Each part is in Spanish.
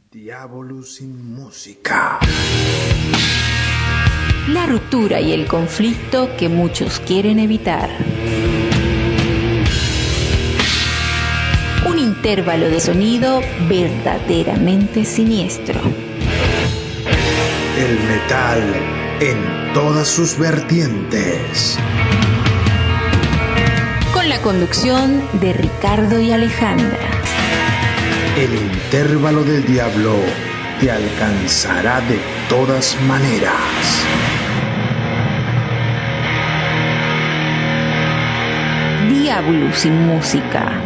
Diablo sin música. La ruptura y el conflicto que muchos quieren evitar. Un intervalo de sonido verdaderamente siniestro. El metal en todas sus vertientes. Con la conducción de Ricardo y Alejandra. El intervalo del diablo te alcanzará de todas maneras. Diablo sin música.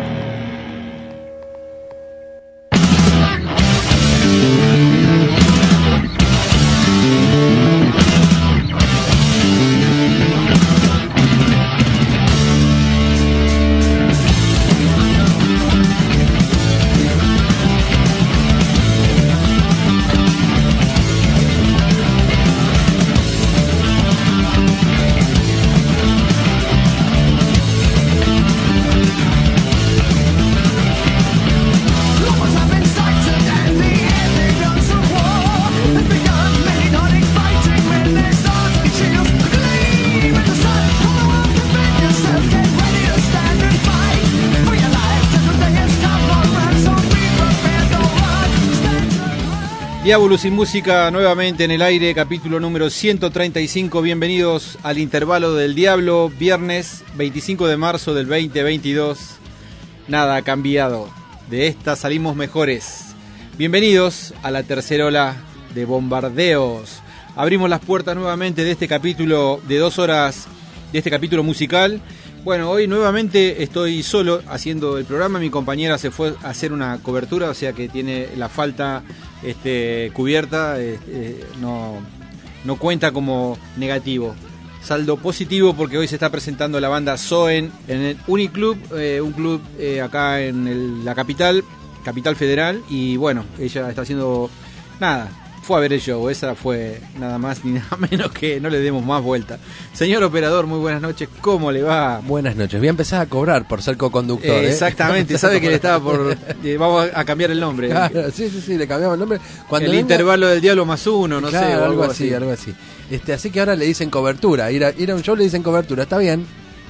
Diablo sin música nuevamente en el aire, capítulo número 135. Bienvenidos al intervalo del diablo, viernes 25 de marzo del 2022. Nada ha cambiado, de esta salimos mejores. Bienvenidos a la tercera ola de bombardeos. Abrimos las puertas nuevamente de este capítulo de 2 horas, de este capítulo musical. Bueno, hoy nuevamente estoy solo haciendo el programa. Mi compañera se fue a hacer una cobertura, o sea que tiene la falta cubierta, no cuenta como negativo. Saldo positivo porque hoy se está presentando la banda Soen en el Uniclub, un club acá en la capital federal. Y bueno, ella está haciendo nada. Fue a ver el show, esa fue nada más ni nada menos que no le demos más vuelta. Señor operador, muy buenas noches, ¿cómo le va? Buenas noches, voy a empezar a cobrar por ser co-conductor. Exactamente, sabe que le estaba por... vamos a cambiar el nombre. Claro, sí, le cambiamos el nombre. Cuando el intervalo del diablo más uno, no claro, sé. Algo así. Así que ahora le dicen cobertura, ir a un show le dicen cobertura, está bien.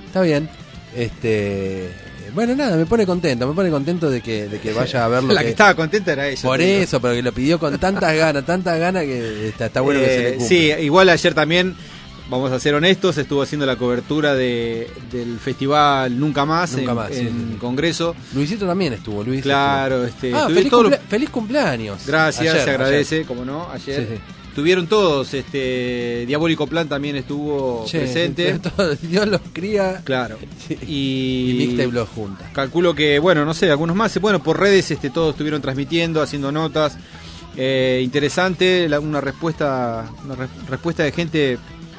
Bueno, nada, me pone contento de que vaya a verlo. La que estaba contenta era ella. Por eso, pero que lo pidió con tantas ganas que está bueno que se le cumpla. Sí, igual ayer también, vamos a ser honestos, estuvo haciendo la cobertura del festival Nunca Más en Congreso. Luisito también estuvo, Luis. Claro, feliz cumpleaños. Gracias, ayer, se agradece, ayer. como no, ayer. Sí. Tuvieron todos, Diabólico Plan también estuvo presente. Dios los cría. Claro. Y Mixtape los junta. Calculo que, bueno, no sé, algunos más. Bueno, por redes todos estuvieron transmitiendo, haciendo notas. Interesante, una respuesta de gente.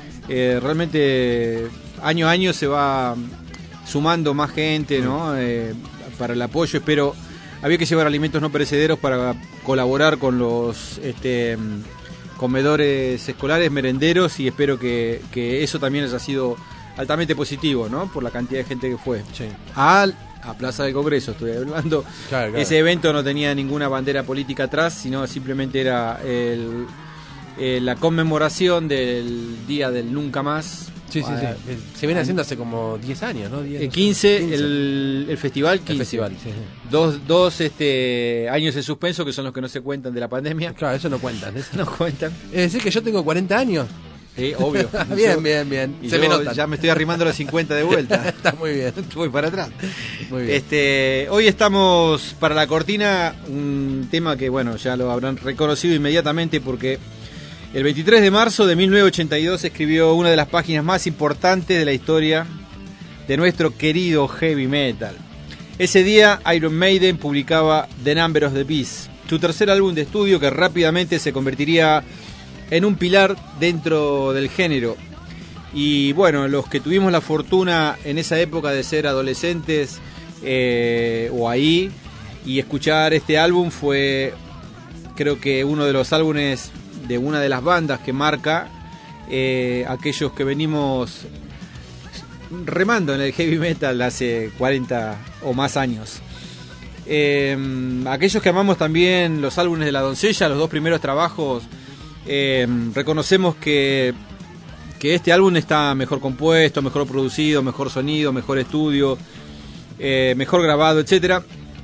Realmente año a año se va sumando más gente, ¿no? Para el apoyo. Espero, había que llevar alimentos no perecederos para colaborar con los comedores escolares, merenderos, y espero que eso también haya sido altamente positivo, ¿no? Por la cantidad de gente que fue. Sí. A Plaza del Congreso estoy hablando. Claro. Ese evento no tenía ninguna bandera política atrás, sino simplemente era la conmemoración del Día del Nunca Más. Sí. Se viene haciendo hace como 10 años, ¿no? 15. El festival 15. El festival, sí. Dos años en suspenso, que son los que no se cuentan de la pandemia. Claro, eso no cuentan. No cuentan. Es decir, que yo tengo 40 años. Sí, obvio. Bien. Y se me nota. Ya me estoy arrimando a los 50 de vuelta. Está muy bien. Voy para atrás. Muy bien. Hoy estamos para la cortina, un tema que, bueno, ya lo habrán reconocido inmediatamente porque el 23 de marzo de 1982 escribió una de las páginas más importantes de la historia de nuestro querido heavy metal. Ese día Iron Maiden publicaba The Number of the Beast, su tercer álbum de estudio que rápidamente se convertiría en un pilar dentro del género. Y bueno, los que tuvimos la fortuna en esa época de ser adolescentes o ahí y escuchar este álbum fue, creo que uno de los álbumes de una de las bandas que marca aquellos que venimos remando en el heavy metal hace 40 o más años. Aquellos que amamos también los álbumes de La Doncella, los dos primeros trabajos, reconocemos que este álbum está mejor compuesto, mejor producido, mejor sonido, mejor estudio, mejor grabado, etcétera.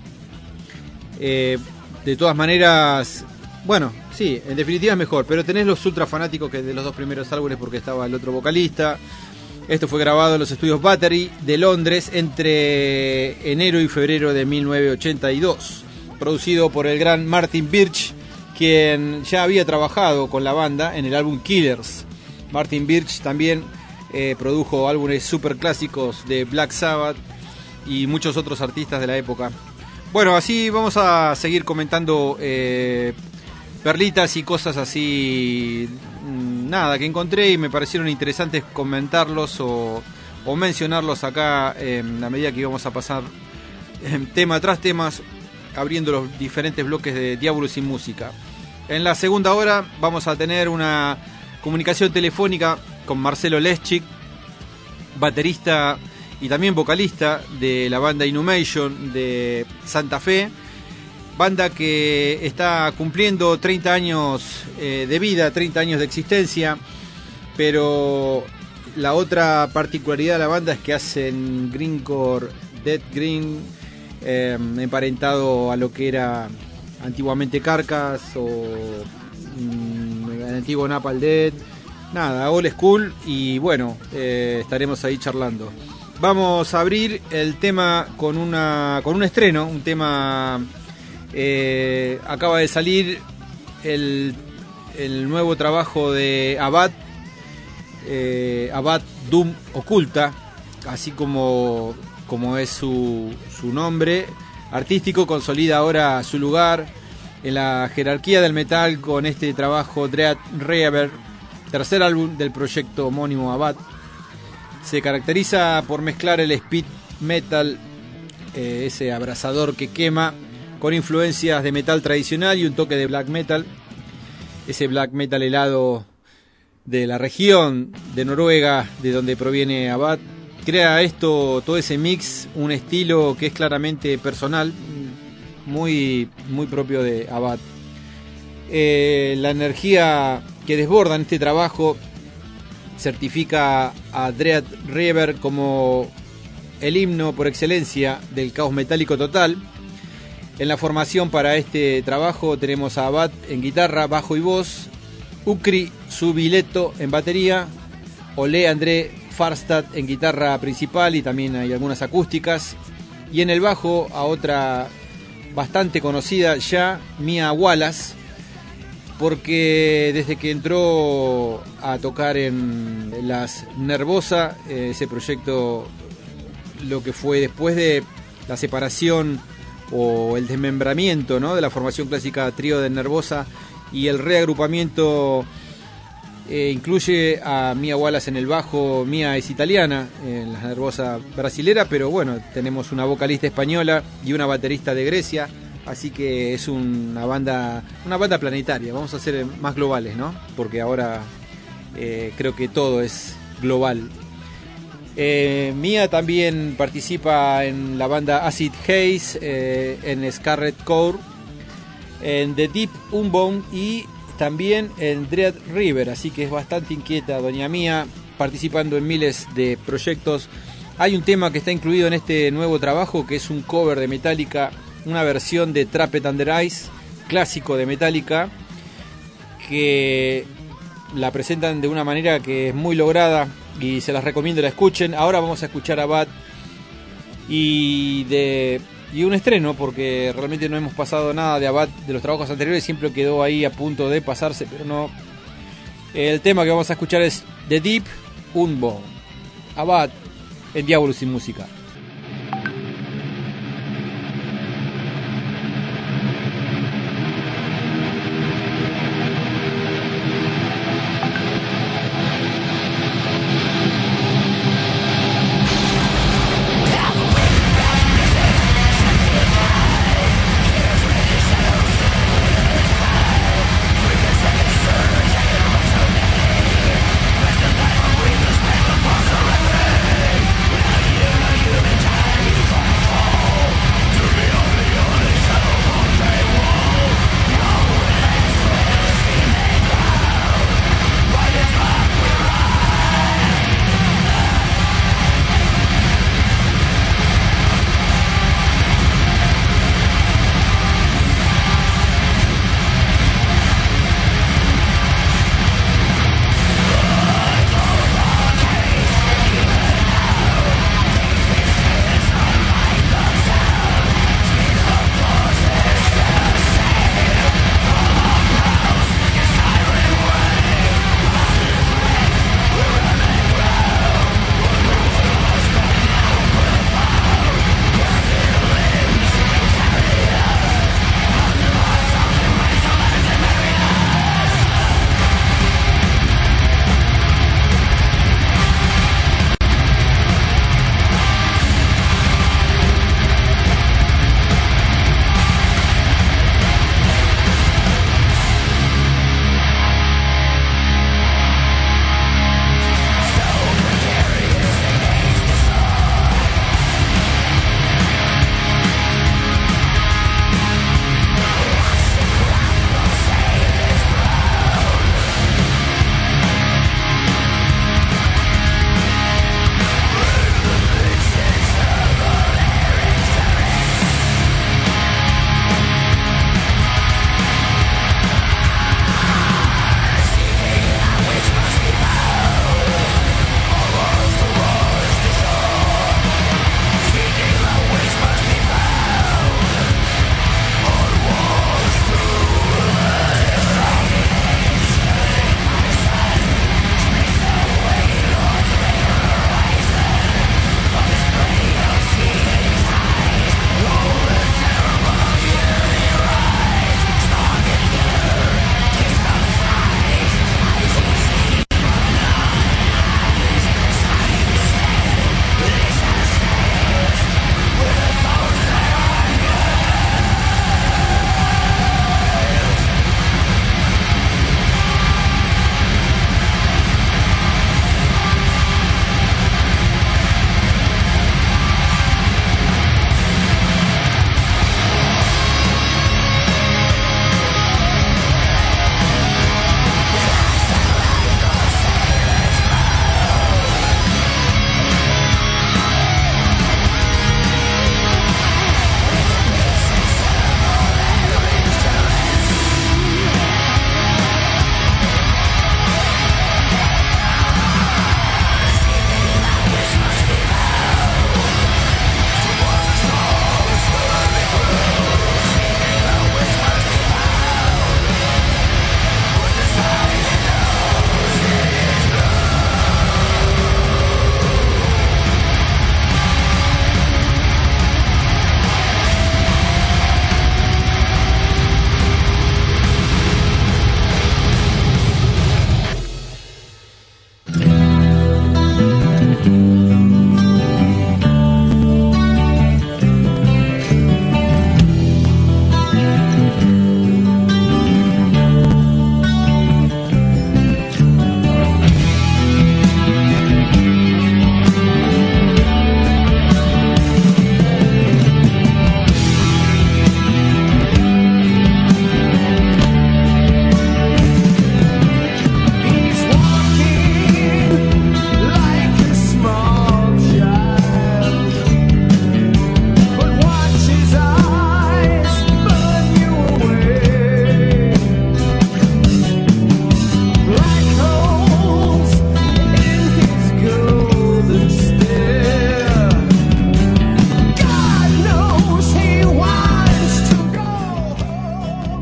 De todas maneras, bueno, sí, en definitiva es mejor, pero tenés los ultra fanáticos que de los dos primeros álbumes porque estaba el otro vocalista. Esto fue grabado en los estudios Battery de Londres entre enero y febrero de 1982, producido por el gran Martin Birch, quien ya había trabajado con la banda en el álbum Killers. Martin Birch también produjo álbumes super clásicos de Black Sabbath y muchos otros artistas de la época. Bueno, así vamos a seguir comentando perlitas y cosas así, nada, que encontré y me parecieron interesantes comentarlos o mencionarlos acá a medida que íbamos a pasar tema tras temas, abriendo los diferentes bloques de Diabolus y Música. En la segunda hora vamos a tener una comunicación telefónica con Marcelo Leschik, baterista y también vocalista de la banda Inhumation de Santa Fe, banda que está cumpliendo 30 años de vida, 30 años de existencia, pero la otra particularidad de la banda es que hacen grindcore, death grind, emparentado a lo que era antiguamente Carcass o el antiguo Napalm Death, nada, old school, y bueno, estaremos ahí charlando. Vamos a abrir el tema con un estreno, un tema, acaba de salir el nuevo trabajo de Abad, Abad Doom Oculta, así como es su nombre artístico, consolida ahora su lugar en la jerarquía del metal con este trabajo Dread Reaver, tercer álbum del proyecto homónimo Abad. Se caracteriza por mezclar el speed metal, ese abrasador que quema, con influencias de metal tradicional y un toque de black metal, ese black metal helado de la región de Noruega, de donde proviene Abad. Crea todo ese mix, un estilo que es claramente personal, muy, muy propio de Abad. La energía que desborda en este trabajo certifica a Dread Reaver como el himno por excelencia del caos metálico total. En la formación para este trabajo tenemos a Abad en guitarra, bajo y voz, Ukri Subileto en batería, Ole André Farstad en guitarra principal y también hay algunas acústicas, y en el bajo a otra bastante conocida ya, Mia Wallace, porque desde que entró a tocar en Las Nervosa, ese proyecto, lo que fue después de la separación o el desmembramiento, ¿no?, de la formación clásica trío de Nervosa, y el reagrupamiento incluye a Mia Wallace en el bajo. Mia es italiana, en Las Nervosa brasilera, pero bueno, tenemos una vocalista española y una baterista de Grecia. Así que es una banda planetaria. Vamos a ser más globales, ¿no? Porque ahora creo que todo es global. Mia también participa en la banda Acid Haze, en Scarlet Core, en The Deep Unbound y también en Dread Reaver. Así que es bastante inquieta doña Mia, participando en miles de proyectos. Hay un tema que está incluido en este nuevo trabajo que es un cover de Metallica, una versión de Trapped Under Ice, clásico de Metallica, que la presentan de una manera que es muy lograda y se las recomiendo la escuchen. Ahora vamos a escuchar a Abad y un estreno, porque realmente no hemos pasado nada de Abad de los trabajos anteriores, siempre quedó ahí a punto de pasarse, pero no. El tema que vamos a escuchar es The Deep Unbound, Abad en Diabolus y Música. You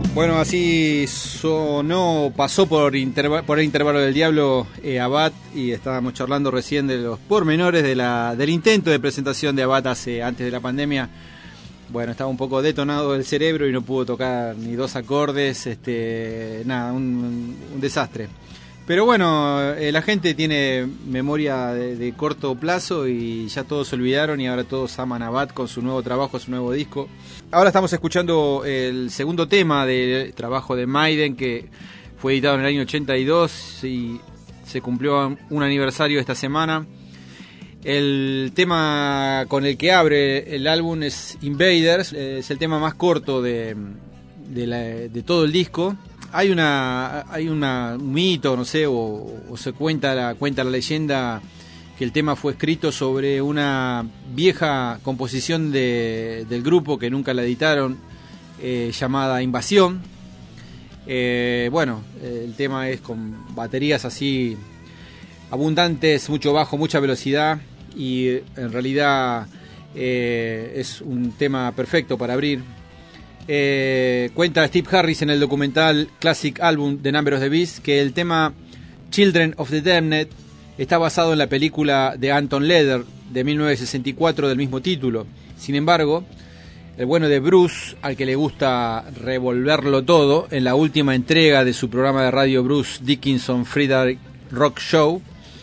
Bueno, así sonó, pasó por el intervalo del diablo Abad, y estábamos charlando recién de los pormenores del intento de presentación de Abad antes de la pandemia. Bueno, estaba un poco detonado el cerebro y no pudo tocar ni dos acordes, nada, un desastre. Pero bueno, la gente tiene memoria de corto plazo y ya todos se olvidaron y ahora todos aman a Abad con su nuevo trabajo, su nuevo disco. Ahora estamos escuchando el segundo tema del trabajo de Maiden, que fue editado en el año 82 y se cumplió un aniversario esta semana. El tema con el que abre el álbum es Invaders, es el tema más corto de todo el disco. Hay un mito, no sé, o se cuenta la leyenda que el tema fue escrito sobre una vieja composición del grupo que nunca la editaron, llamada Invasión. Bueno, el tema es con baterías así abundantes, mucho bajo, mucha velocidad, y en realidad es un tema perfecto para abrir. Cuenta Steve Harris en el documental Classic Album de Number of the Beast que el tema Children of the Damned está basado en la película de Anton Leder de 1964 del mismo título. Sin embargo, el bueno de Bruce, al que le gusta revolverlo todo, en la última entrega de su programa de radio Bruce Dickinson Free Rock Show,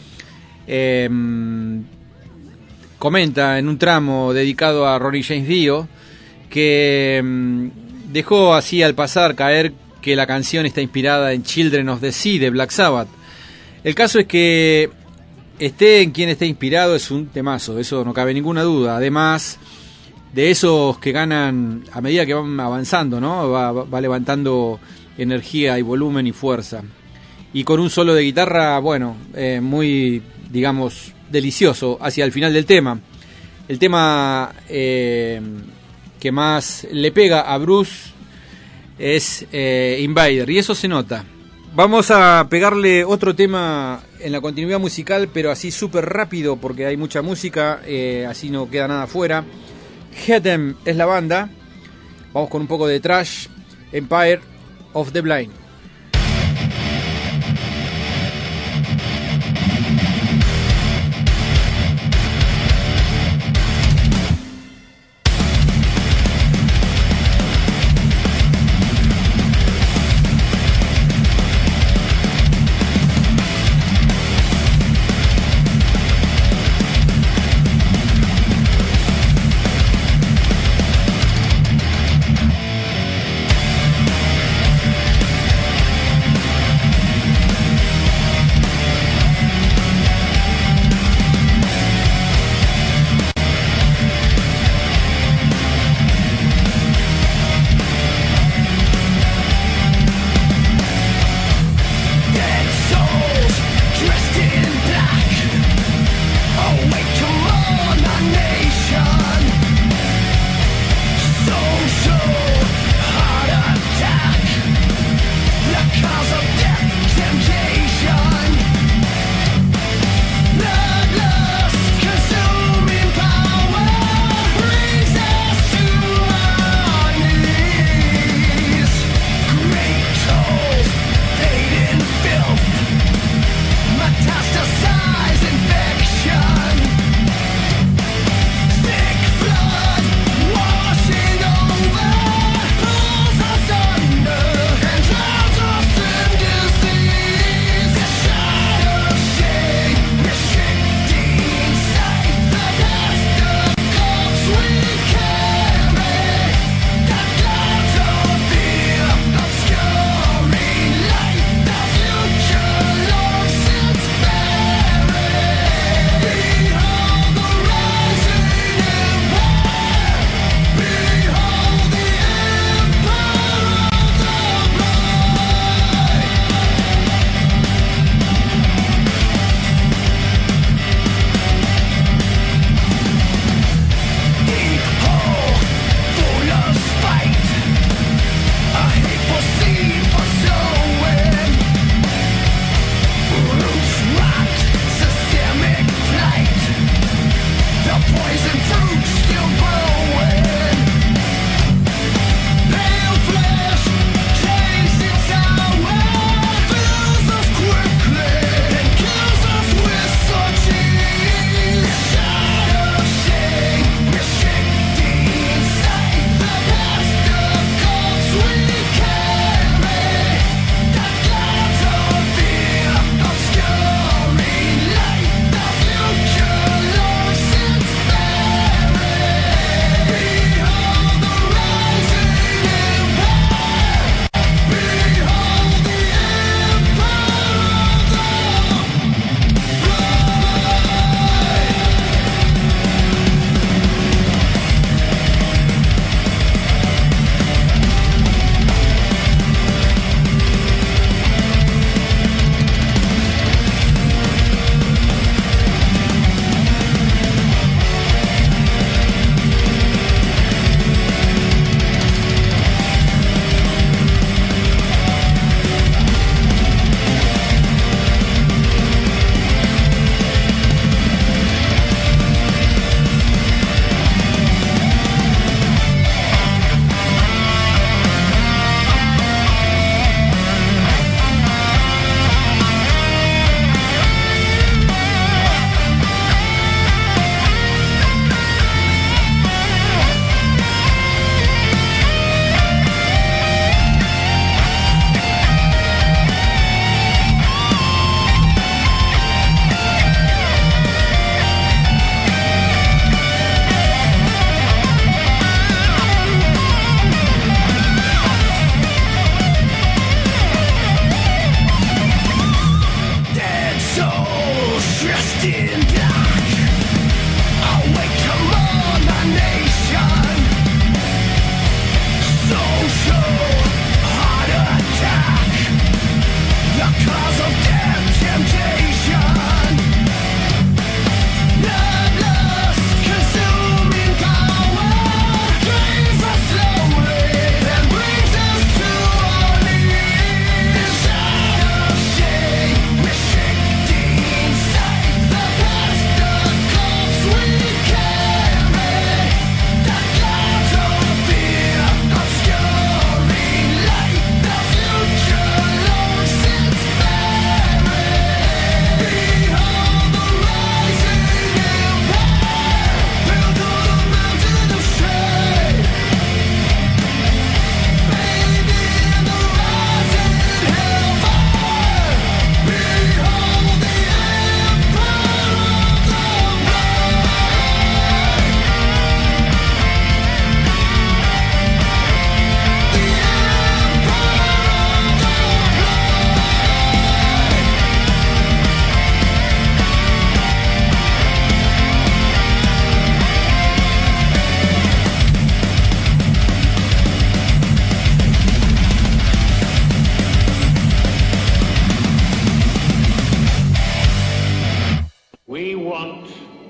comenta en un tramo dedicado a Ronnie James Dio que dejó así al pasar caer que la canción está inspirada en Children of the Sea de Black Sabbath. El caso es que esté en quien esté inspirado, es un temazo, eso no cabe ninguna duda. Además de esos que ganan a medida que van avanzando, ¿no? Va levantando energía y volumen y fuerza. Y con un solo de guitarra, bueno, muy, digamos, delicioso hacia el final del tema. El tema que más le pega a Bruce es Invader, y eso se nota. Vamos a pegarle otro tema en la continuidad musical, pero así súper rápido porque hay mucha música, así no queda nada fuera. Headem es la banda. Vamos con un poco de thrash. Empire of the Blind.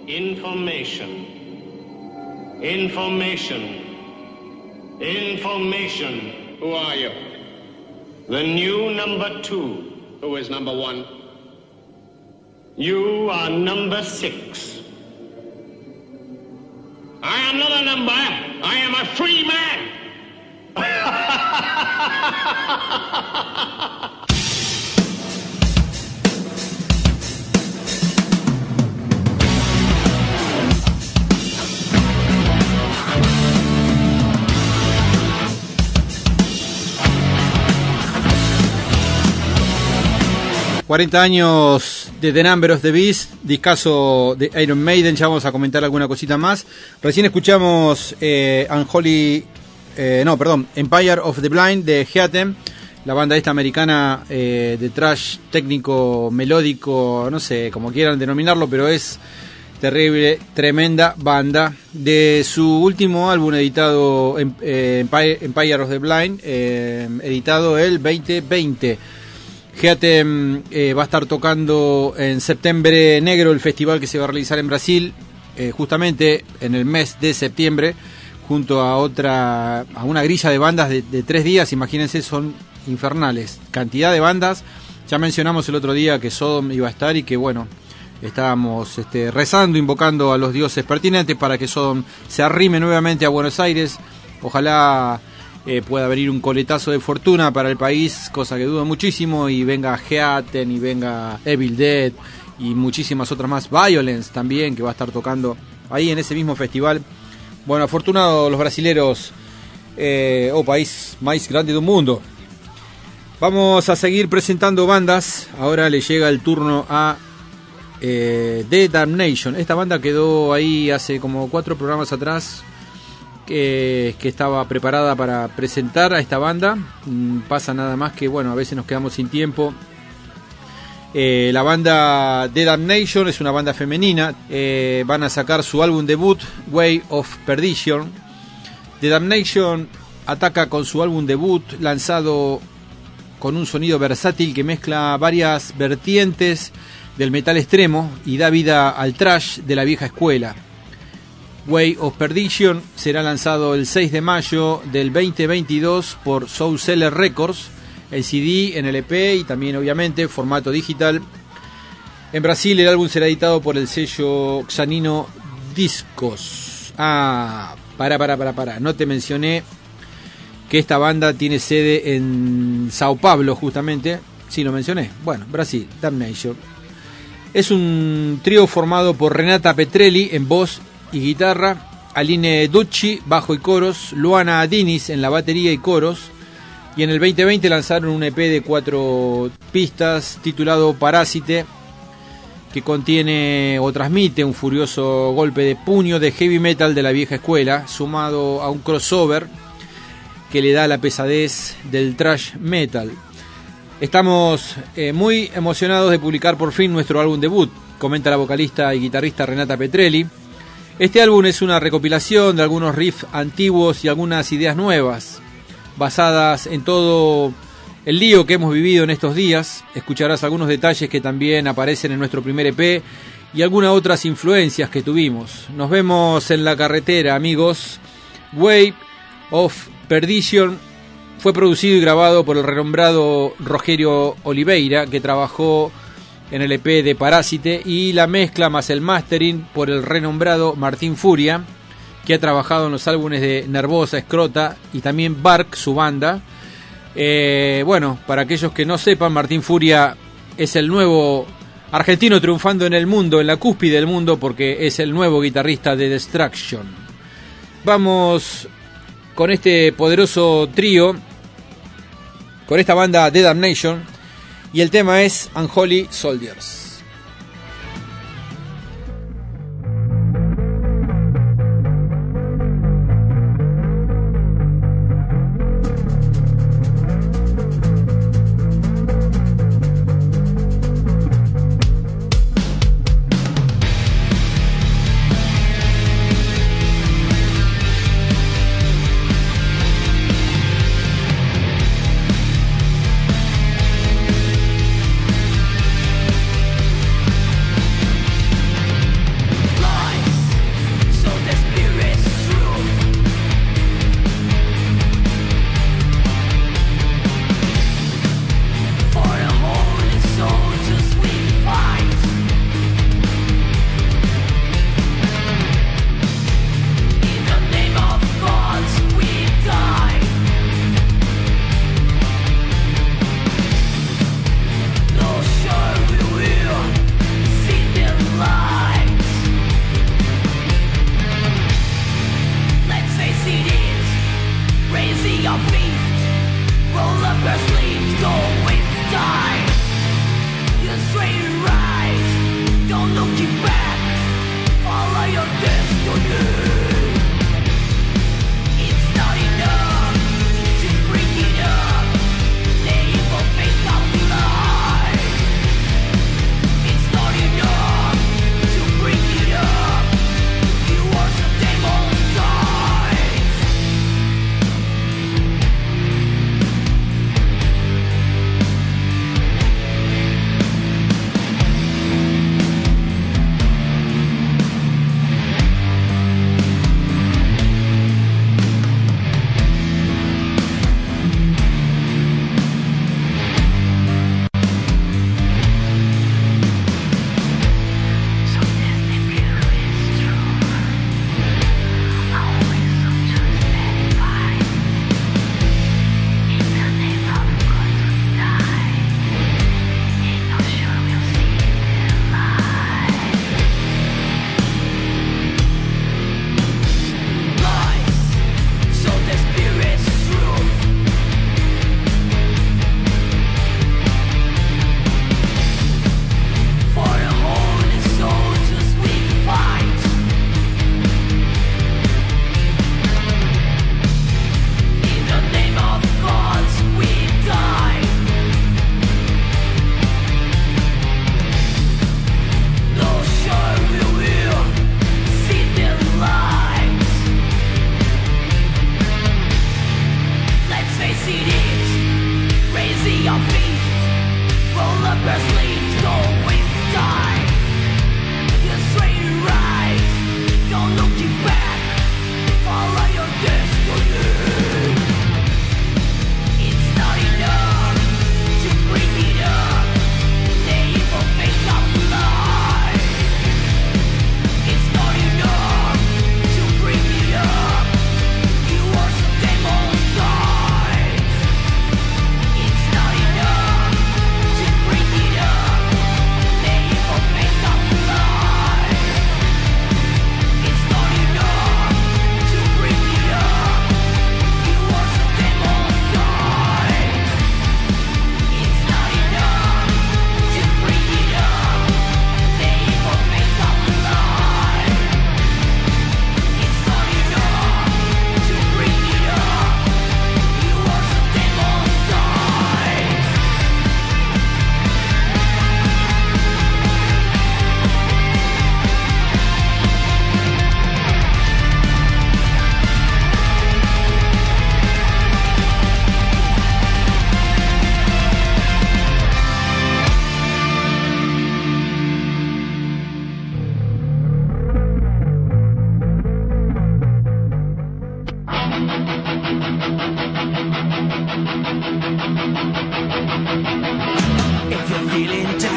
Information. Information. Information. Who are you? The new number 2. Who is number 1? You are number 6. I am not a number. I am a free man. 40 años de The Number of the Beast, discazo de Iron Maiden. Ya vamos a comentar alguna cosita más. Recién escuchamos Empire of the Blind de Heathen, la banda esta americana de thrash técnico, melódico, no sé, como quieran denominarlo, pero es terrible, tremenda banda. De su último álbum editado, Empire of the Blind, editado el 2020. Heathen va a estar tocando en Septiembre Negro, el festival que se va a realizar en Brasil, justamente en el mes de septiembre, junto a una grilla de bandas de 3 días. Imagínense, son infernales, cantidad de bandas. Ya mencionamos el otro día que Sodom iba a estar y que bueno, estábamos rezando, invocando a los dioses pertinentes para que Sodom se arrime nuevamente a Buenos Aires. Ojalá pueda venir un coletazo de fortuna para el país, cosa que dudo muchísimo, y venga Heathen y venga Evil Dead y muchísimas otras más. Violence también, que va a estar tocando ahí en ese mismo festival. Bueno, afortunados los brasileros, país más grande del mundo. Vamos a seguir presentando bandas. Ahora le llega el turno a The Damnation. Esta banda quedó ahí hace como 4 programas atrás, que estaba preparada para presentar a esta banda. Pasa nada más que, bueno, a veces nos quedamos sin tiempo. La banda The Damnation es una banda femenina. Van a sacar su álbum debut, Way of Perdition. The Damnation ataca con su álbum debut, lanzado con un sonido versátil que mezcla varias vertientes del metal extremo y da vida al thrash de la vieja escuela. Way of Perdition será lanzado el 6 de mayo del 2022 por Soul Seller Records, el CD, en LP y también obviamente formato digital. En Brasil el álbum será editado por el sello Xanino Discos. Para, no te mencioné que esta banda tiene sede en Sao Paulo, justamente. Sí, lo mencioné. Bueno, Brasil, Damnation. Es un trío formado por Renata Petrelli en voz y guitarra, Aline Ducci, bajo y coros, Luana Dinis en la batería y coros, y en el 2020 lanzaron un EP de 4 pistas titulado Parásite, que contiene o transmite un furioso golpe de puño de heavy metal de la vieja escuela, sumado a un crossover que le da la pesadez del thrash metal. Estamos muy emocionados de publicar por fin nuestro álbum debut, comenta la vocalista y guitarrista Renata Petrelli. Este álbum es una recopilación de algunos riffs antiguos y algunas ideas nuevas, basadas en todo el lío que hemos vivido en estos días. Escucharás algunos detalles que también aparecen en nuestro primer EP y algunas otras influencias que tuvimos. Nos vemos en la carretera, amigos. Way of Perdition fue producido y grabado por el renombrado Rogerio Oliveira, que trabajó en el EP de Parásite, y la mezcla más el mastering por el renombrado Martín Furia, que ha trabajado en los álbumes de Nervosa, Escrota y también Bark, su banda. Bueno, para aquellos que no sepan, Martín Furia es el nuevo argentino triunfando en el mundo, en la cúspide del mundo, porque es el nuevo guitarrista de Destruction. Vamos con este poderoso trío, con esta banda The Damnation, y el tema es Unholy Soldiers.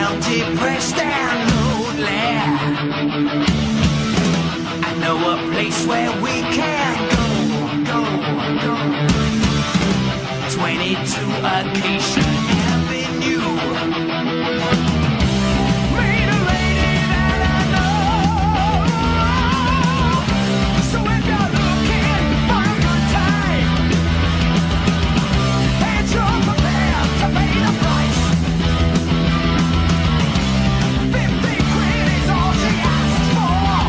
felt depressed and lonely. I know a place where we can go. 22 Acacia Avenue. Meet a lady that I know. So if you're looking for a good time, and you're prepared to pay the price, 50 quid is all she asks for.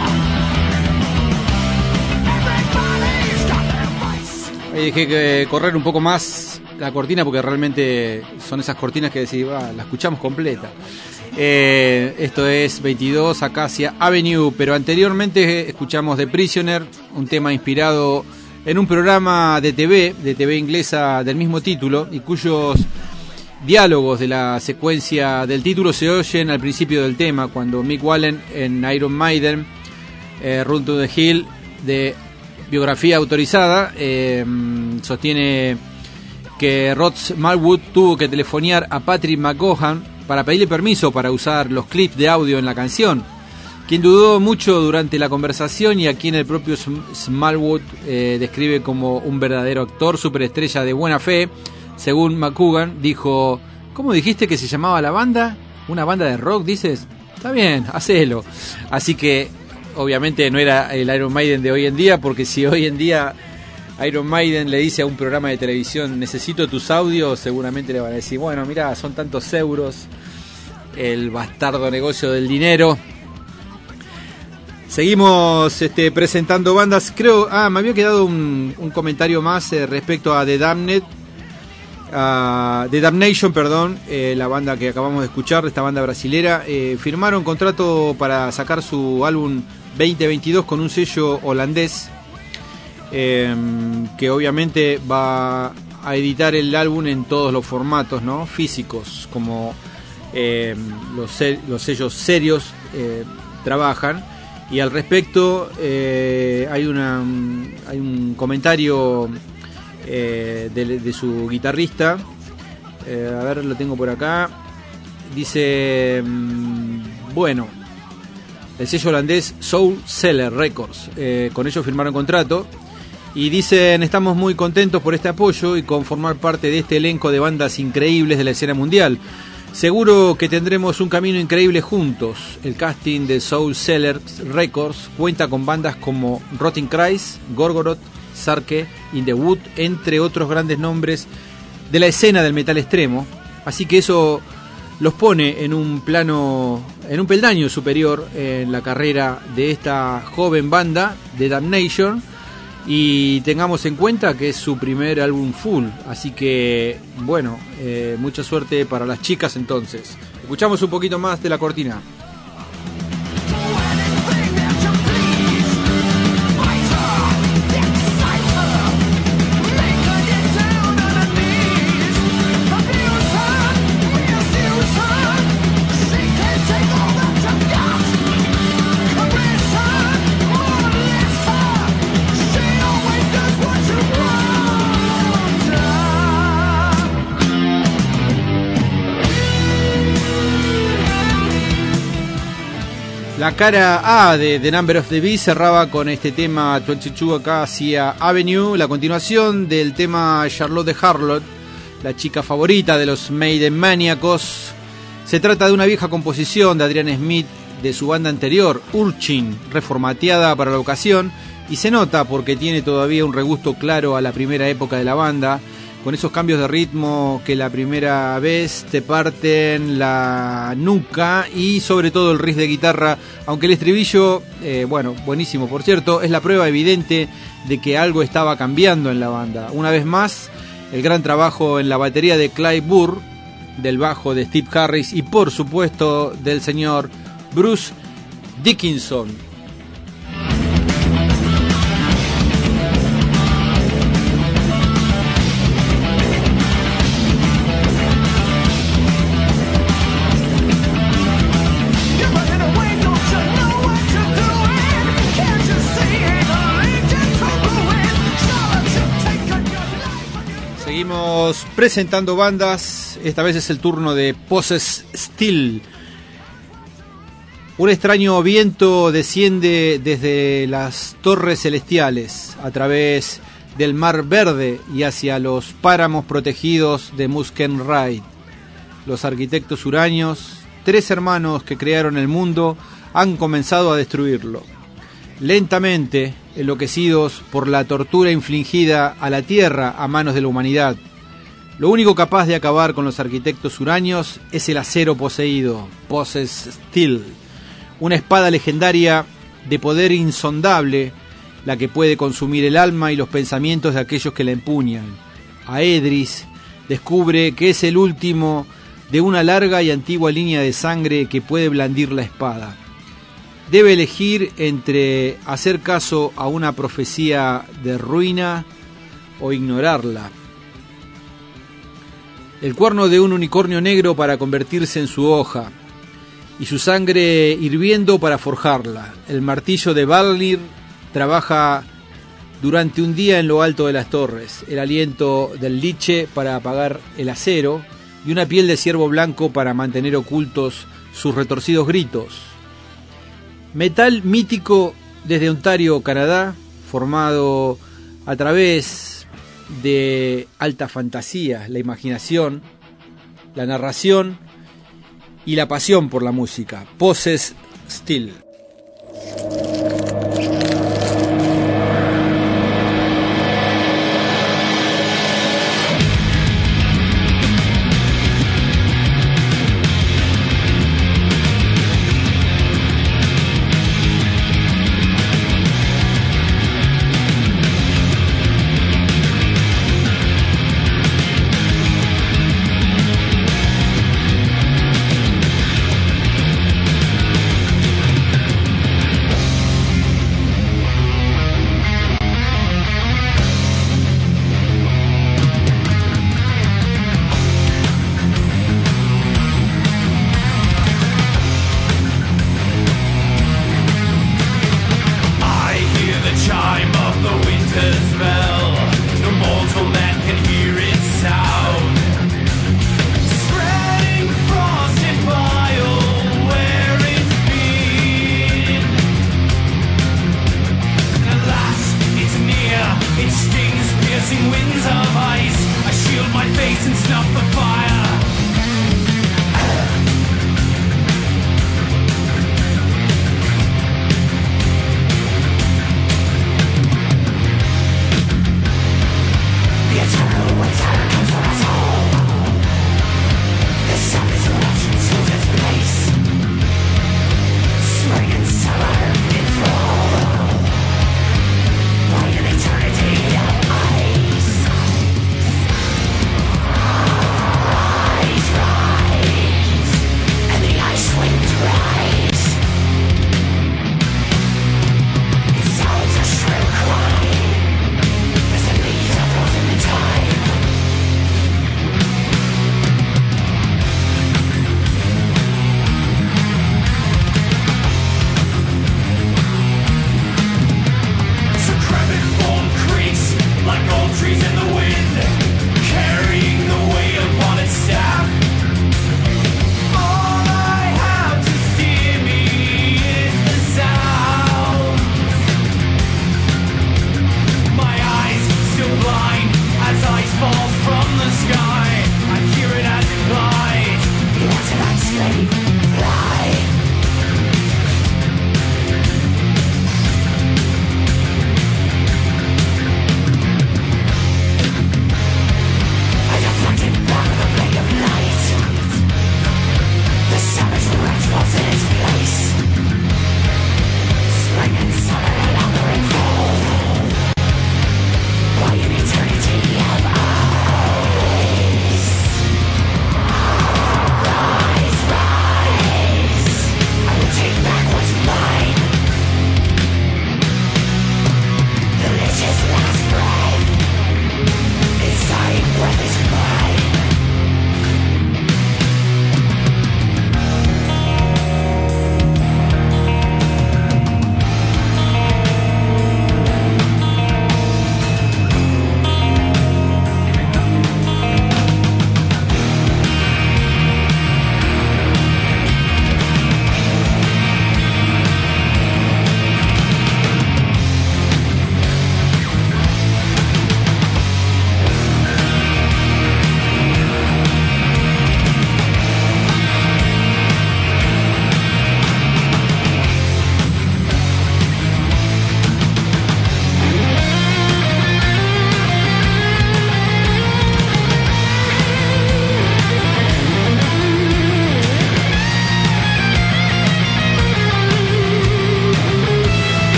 Everybody's got their vice. Dejé que correr un poco más la cortina porque realmente son esas cortinas que decís, la escuchamos completa. Esto es 22 Acacia Avenue, pero anteriormente escuchamos The Prisoner, un tema inspirado en un programa de TV inglesa del mismo título y cuyos diálogos de la secuencia del título se oyen al principio del tema, cuando Mick Wallen en Iron Maiden, Run to the Hill, de biografía autorizada, sostiene que Rod Smallwood tuvo que telefonear a Patrick McGowan para pedirle permiso para usar los clips de audio en la canción, quien dudó mucho durante la conversación y a quien el propio Smallwood describe como un verdadero actor superestrella de buena fe. Según McGowan, dijo: ¿cómo dijiste que se llamaba la banda? ¿Una banda de rock, dices? Está bien, hacelo. Así que obviamente no era el Iron Maiden de hoy en día, porque si hoy en día Iron Maiden le dice a un programa de televisión necesito tus audios, seguramente le van a decir, bueno, mirá, son tantos euros, el bastardo negocio del dinero. Seguimos presentando bandas. Creo, me había quedado un comentario más respecto a The Damnation, la banda que acabamos de escuchar, esta banda brasilera, firmaron contrato para sacar su álbum 2022 con un sello holandés, que obviamente va a editar el álbum en todos los formatos, ¿no? Físicos, como los sellos serios trabajan. Y al respecto hay un comentario de su guitarrista, a ver, lo tengo por acá. Dice, bueno, el sello holandés Soul Seller Records, con ellos firmaron contrato y dicen: estamos muy contentos por este apoyo y con formar parte de este elenco de bandas increíbles de la escena mundial. Seguro que tendremos un camino increíble juntos. El casting de Soul Seller Records cuenta con bandas como Rotting Christ, Gorgoroth, Sarke, In the Wood, entre otros grandes nombres de la escena del metal extremo. Así que eso los pone en un plano, en un peldaño superior en la carrera de esta joven banda de Damnation. Y tengamos en cuenta que es su primer álbum full, así que bueno, mucha suerte para las chicas entonces. Escuchamos un poquito más de la cortina. La cara A de The Number of the Beast cerraba con este tema 22 Acacia Avenue, la continuación del tema Charlotte de Harlot, la chica favorita de los Maiden maníacos. Se trata de una vieja composición de Adrian Smith de su banda anterior, Urchin, reformateada para la ocasión, y se nota porque tiene todavía un regusto claro a la primera época de la banda, con esos cambios de ritmo que la primera vez te parten la nuca, y sobre todo el riff de guitarra, aunque el estribillo, buenísimo por cierto, es la prueba evidente de que algo estaba cambiando en la banda. Una vez más, el gran trabajo en la batería de Clive Burr, del bajo de Steve Harris y por supuesto del señor Bruce Dickinson. Seguimos presentando bandas. Esta vez es el turno de Possessed Steel, Un extraño viento desciende desde las torres celestiales a través del Mar Verde y hacia los páramos protegidos de Muskenraid. Los arquitectos huraños, 3 hermanos que crearon el mundo, han comenzado a destruirlo. Lentamente, enloquecidos por la tortura infligida a la Tierra a manos de la humanidad. Lo único capaz de acabar con los arquitectos huraños es el acero poseído, Possessed Steel, una espada legendaria de poder insondable, la que puede consumir el alma y los pensamientos de aquellos que la empuñan. Aedris descubre que es el último de una larga y antigua línea de sangre que puede blandir la espada. Debe elegir entre hacer caso a una profecía de ruina o ignorarla. El cuerno de un unicornio negro para convertirse en su hoja, y su sangre hirviendo para forjarla. El martillo de Valnir trabaja durante un día en lo alto de las torres, el aliento del liche para apagar el acero y una piel de ciervo blanco para mantener ocultos sus retorcidos gritos. Metal mítico desde Ontario, Canadá, formado a través de alta fantasía, la imaginación, la narración y la pasión por la música. Possessed Steel.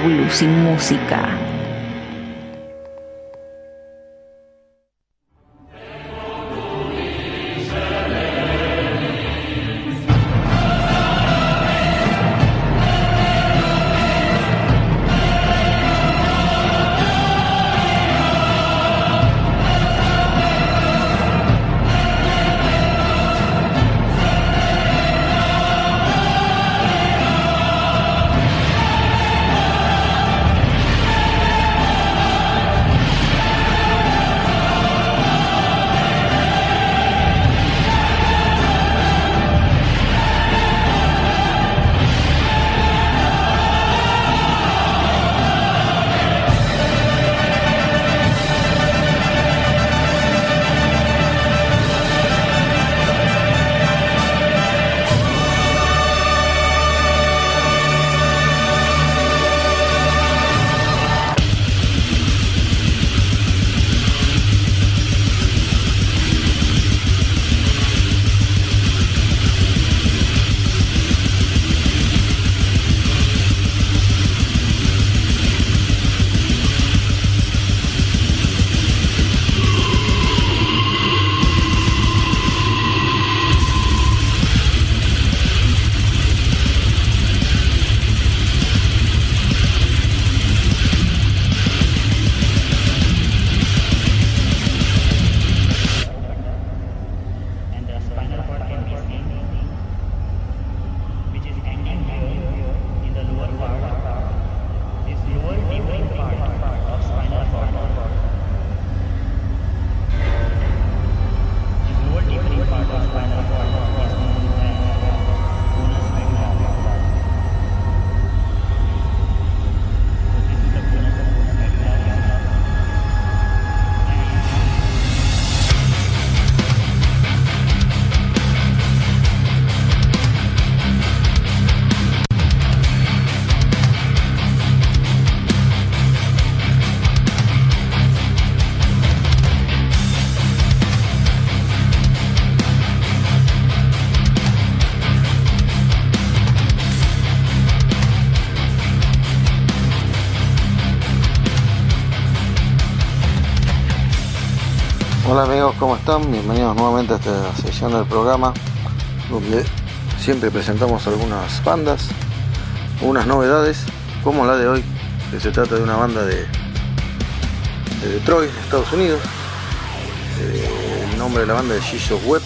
Diablo sin música. Hola amigos, ¿cómo están? Bienvenidos nuevamente a esta sesión del programa donde siempre presentamos algunas bandas, unas novedades, como la de hoy, que se trata de una banda de Detroit, Estados Unidos. El nombre de la banda es Jesus Web.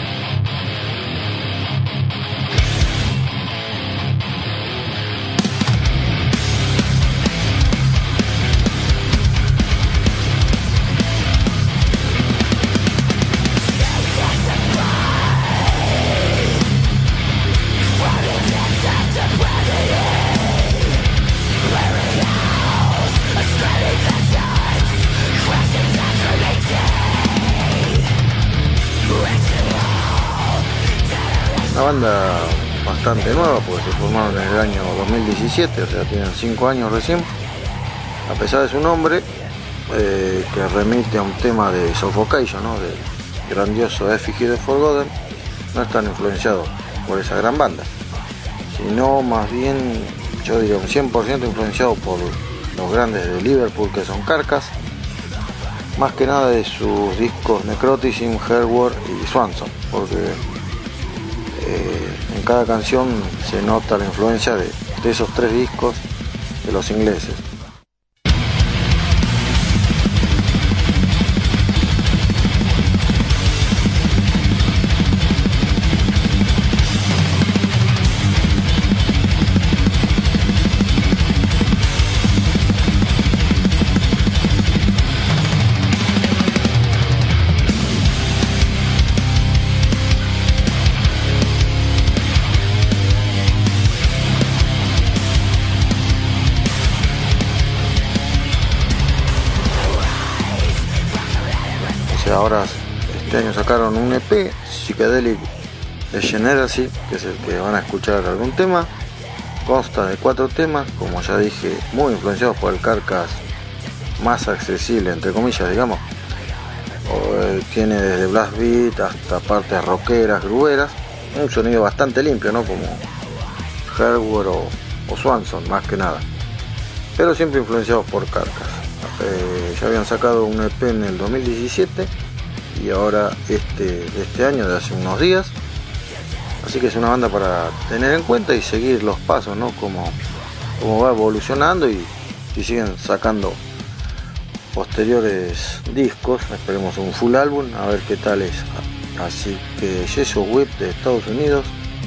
Una banda bastante nueva porque se formaron en el año 2017, o sea, tienen 5 años recién, a pesar de su nombre, que remite a un tema de Suffocation, ¿no? Del grandioso Effigy the Forgotten. No están influenciados por esa gran banda, sino más bien, yo diría un 100% influenciado por los grandes de Liverpool, que son Carcass, más que nada de sus discos Necrotism, Hellwar y Swanson, porque en cada canción se nota la influencia de esos 3 discos de los ingleses. Ahora este año sacaron un EP, Psychedelic Degeneracy, que es el que van a escuchar algún tema. Consta de 4 temas, como ya dije, muy influenciados por el Carcass más accesible, entre comillas, digamos. Tiene desde blast beat hasta partes rockeras, grueras, un sonido bastante limpio, ¿no? Como Hellwar o Swanson, más que nada. pero siempre influenciados por Carcass. Ya habían sacado un EP en el 2017 y ahora este año, de hace unos días. Así que es una banda para tener en cuenta y seguir los pasos, ¿no? Como va evolucionando y siguen sacando posteriores discos. Esperemos un full álbum, a ver qué tal es. Así que Jesus Whip de Estados Unidos,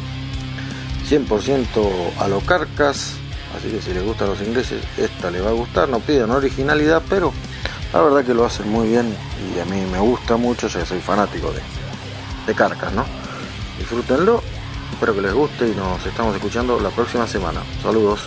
100% a lo Carcass. Así que si les gustan los ingleses, esta les va a gustar. No piden originalidad, pero la verdad que lo hacen muy bien y a mí me gusta mucho, ya que soy fanático de Carcass, ¿no? Disfrútenlo, espero que les guste y nos estamos escuchando la próxima semana. Saludos.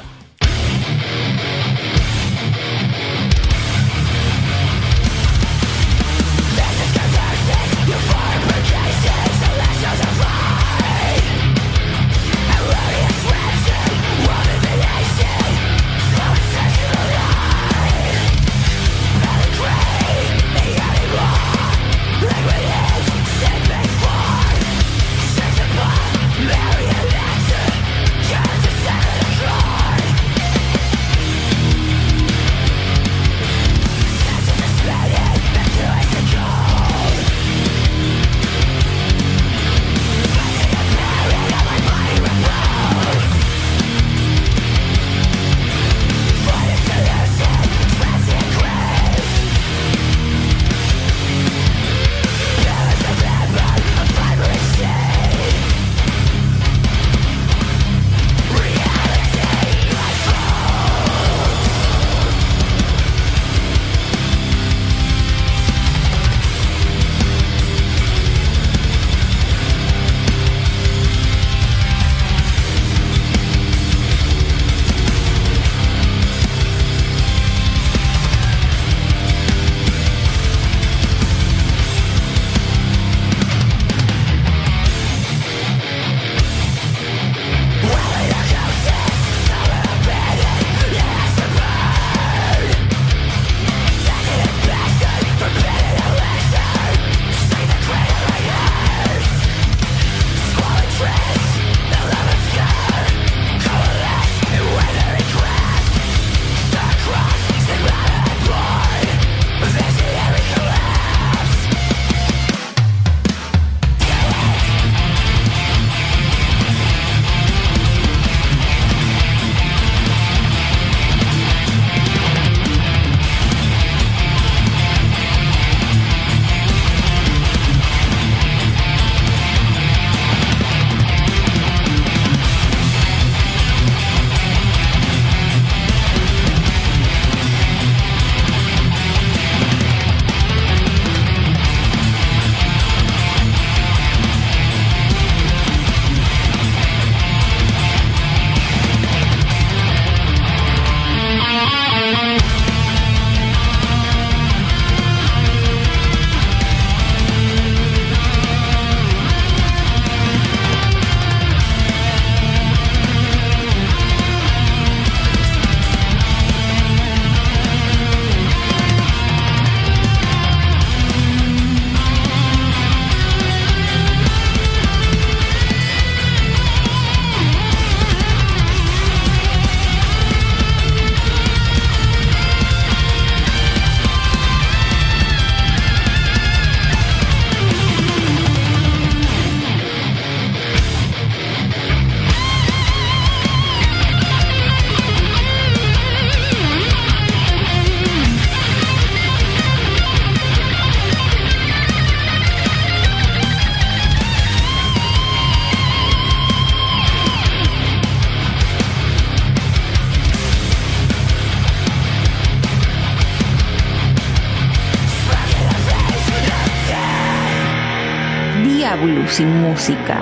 Sin música.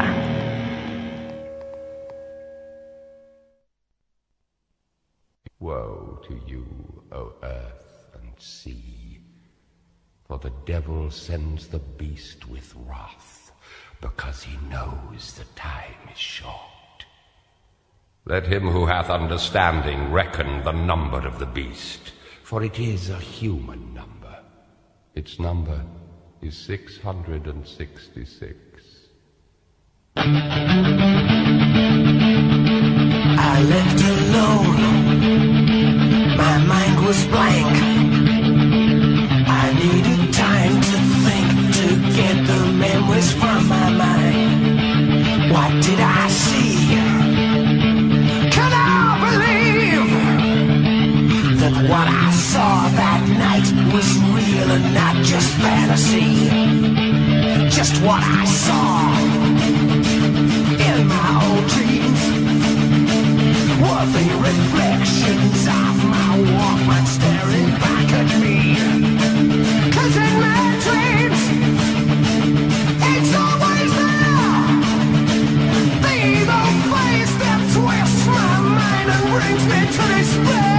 Woe to you, O earth and sea, for the devil sends the beast with wrath, because he knows the time is short. Let him who hath understanding reckon the number of the beast, for it is a human number. Its number is 666. I left alone, my was blank. I needed time to think, to get the memories from my mind. What did I see? Can I believe that what I saw that night was real and not just fantasy? Just what I saw in my old dreams were the reflections of my Walkman staring back at me. 'Cause in my dreams, it's always there, the evil face that twists my mind and brings me to despair.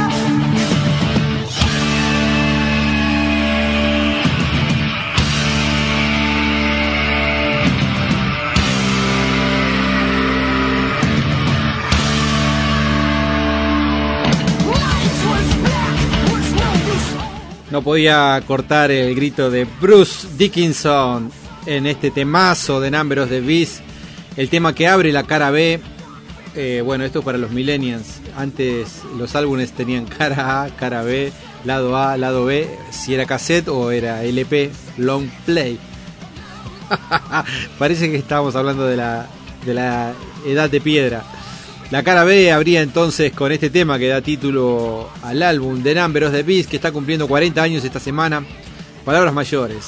No podía cortar el grito de Bruce Dickinson en este temazo de Number of the Beast, el tema que abre la cara B. Bueno, esto para los millennials. Antes los álbumes tenían cara A, cara B, lado A, lado B, si era cassette o era LP, long play. Parece que estábamos hablando de la edad de piedra. La cara B abría entonces con este tema que da título al álbum The Number of the Beast, que está cumpliendo 40 años esta semana. Palabras mayores.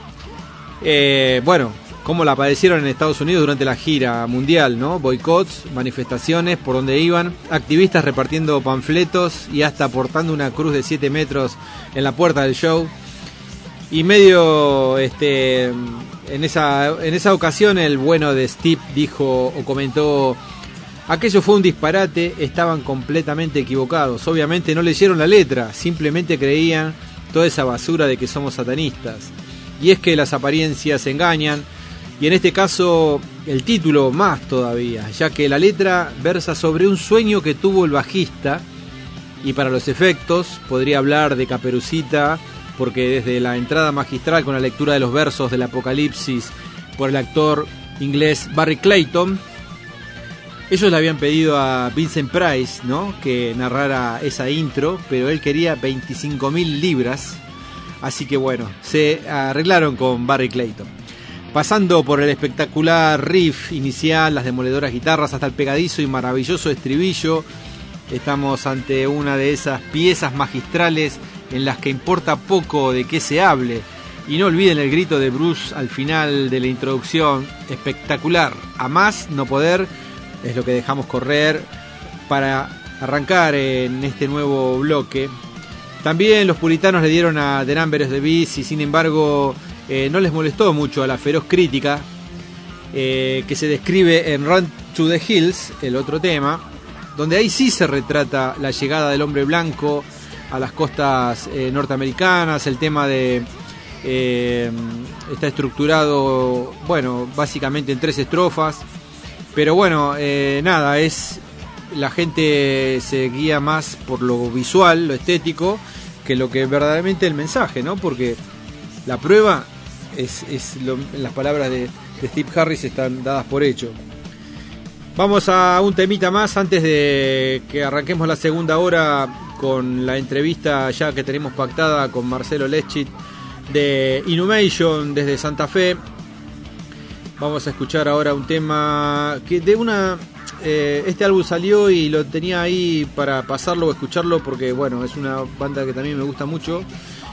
Bueno, cómo la padecieron en Estados Unidos durante la gira mundial, ¿no? Boicots, manifestaciones por donde iban, activistas repartiendo panfletos y hasta portando una cruz de 7 metros en la puerta del show. Y medio, en esa ocasión el bueno de Steve dijo o comentó: aquello fue un disparate, estaban completamente equivocados. Obviamente no leyeron la letra, simplemente creían toda esa basura de que somos satanistas. Y es que las apariencias engañan, y en este caso el título más todavía, ya que la letra versa sobre un sueño que tuvo el bajista, y para los efectos podría hablar de Caperucita, porque desde la entrada magistral con la lectura de los versos del Apocalipsis por el actor inglés Barry Clayton, ellos le habían pedido a Vincent Price, ¿no?, que narrara esa intro, pero él quería 25.000 libras, así que bueno, se arreglaron con Barry Clayton. Pasando por el espectacular riff inicial, las demoledoras guitarras, hasta el pegadizo y maravilloso estribillo, estamos ante una de esas piezas magistrales en las que importa poco de qué se hable. Y no olviden el grito de Bruce al final de la introducción, espectacular, a más no poder. Es lo que dejamos correr para arrancar en este nuevo bloque. También los puritanos le dieron a The Number of the Beast y sin embargo no les molestó mucho a la feroz crítica que se describe en Run to the Hills, el otro tema, donde ahí sí se retrata la llegada del hombre blanco a las costas norteamericanas. El tema de está estructurado, bueno, básicamente en 3 estrofas. Pero bueno, nada, la gente se guía más por lo visual, lo estético, que lo que verdaderamente el mensaje, ¿no? Porque la prueba las palabras de Steve Harris están dadas por hecho. Vamos a un temita más antes de que arranquemos la segunda hora con la entrevista ya que tenemos pactada con Marcelo Leschit de Inhumation desde Santa Fe. Vamos a escuchar ahora un tema que este álbum salió y lo tenía ahí para pasarlo o escucharlo porque bueno, es una banda que también me gusta mucho.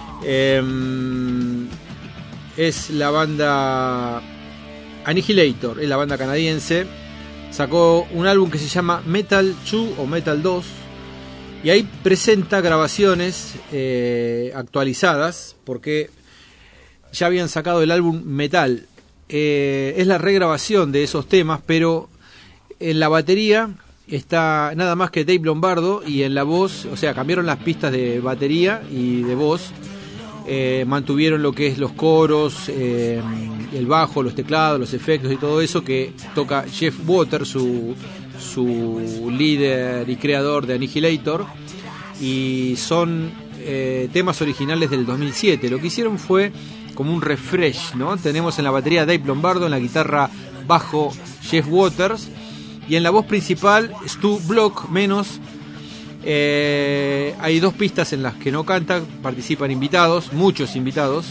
Es la banda Annihilator, es la banda canadiense. Sacó un álbum que se llama Metal 2 o Metal 2 y ahí presenta grabaciones actualizadas porque ya habían sacado el álbum Metal. Es la regrabación de esos temas, pero en la batería está nada más que Dave Lombardo y en la voz, o sea, cambiaron las pistas de batería y de voz, mantuvieron lo que es los coros, el bajo, los teclados, los efectos y todo eso que toca Jeff Waters, su líder y creador de Annihilator, y son temas originales del 2007. Lo que hicieron fue como un refresh, ¿no? Tenemos en la batería Dave Lombardo, en la guitarra bajo Jeff Waters y en la voz principal Stu Block menos, Hay 2 pistas en las que no canta, participan invitados, muchos invitados.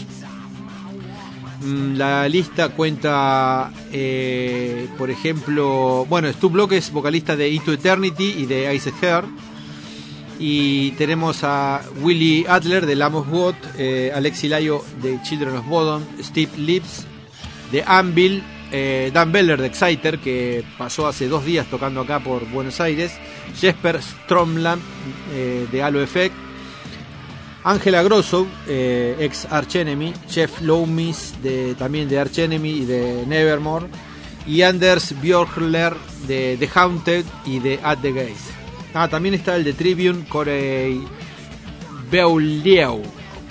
La lista cuenta, por ejemplo, bueno, Stu Block es vocalista de Into Eternity y de Iced Earth. Y tenemos a Willie Adler de Lamb of God, Alexi Layo de Children of Bodom, Steve Lips de Anvil, Dan Beller de Exciter, que pasó hace 2 días tocando acá por Buenos Aires, Jesper Stromland de Halo Effect, Angela Grosso, ex Arch Enemy, Jeff Loomis también de Arch Enemy y de Nevermore, y Anders Björkler de The Haunted y de At the Gates. También está el de Tribune, Corey Beaulieu,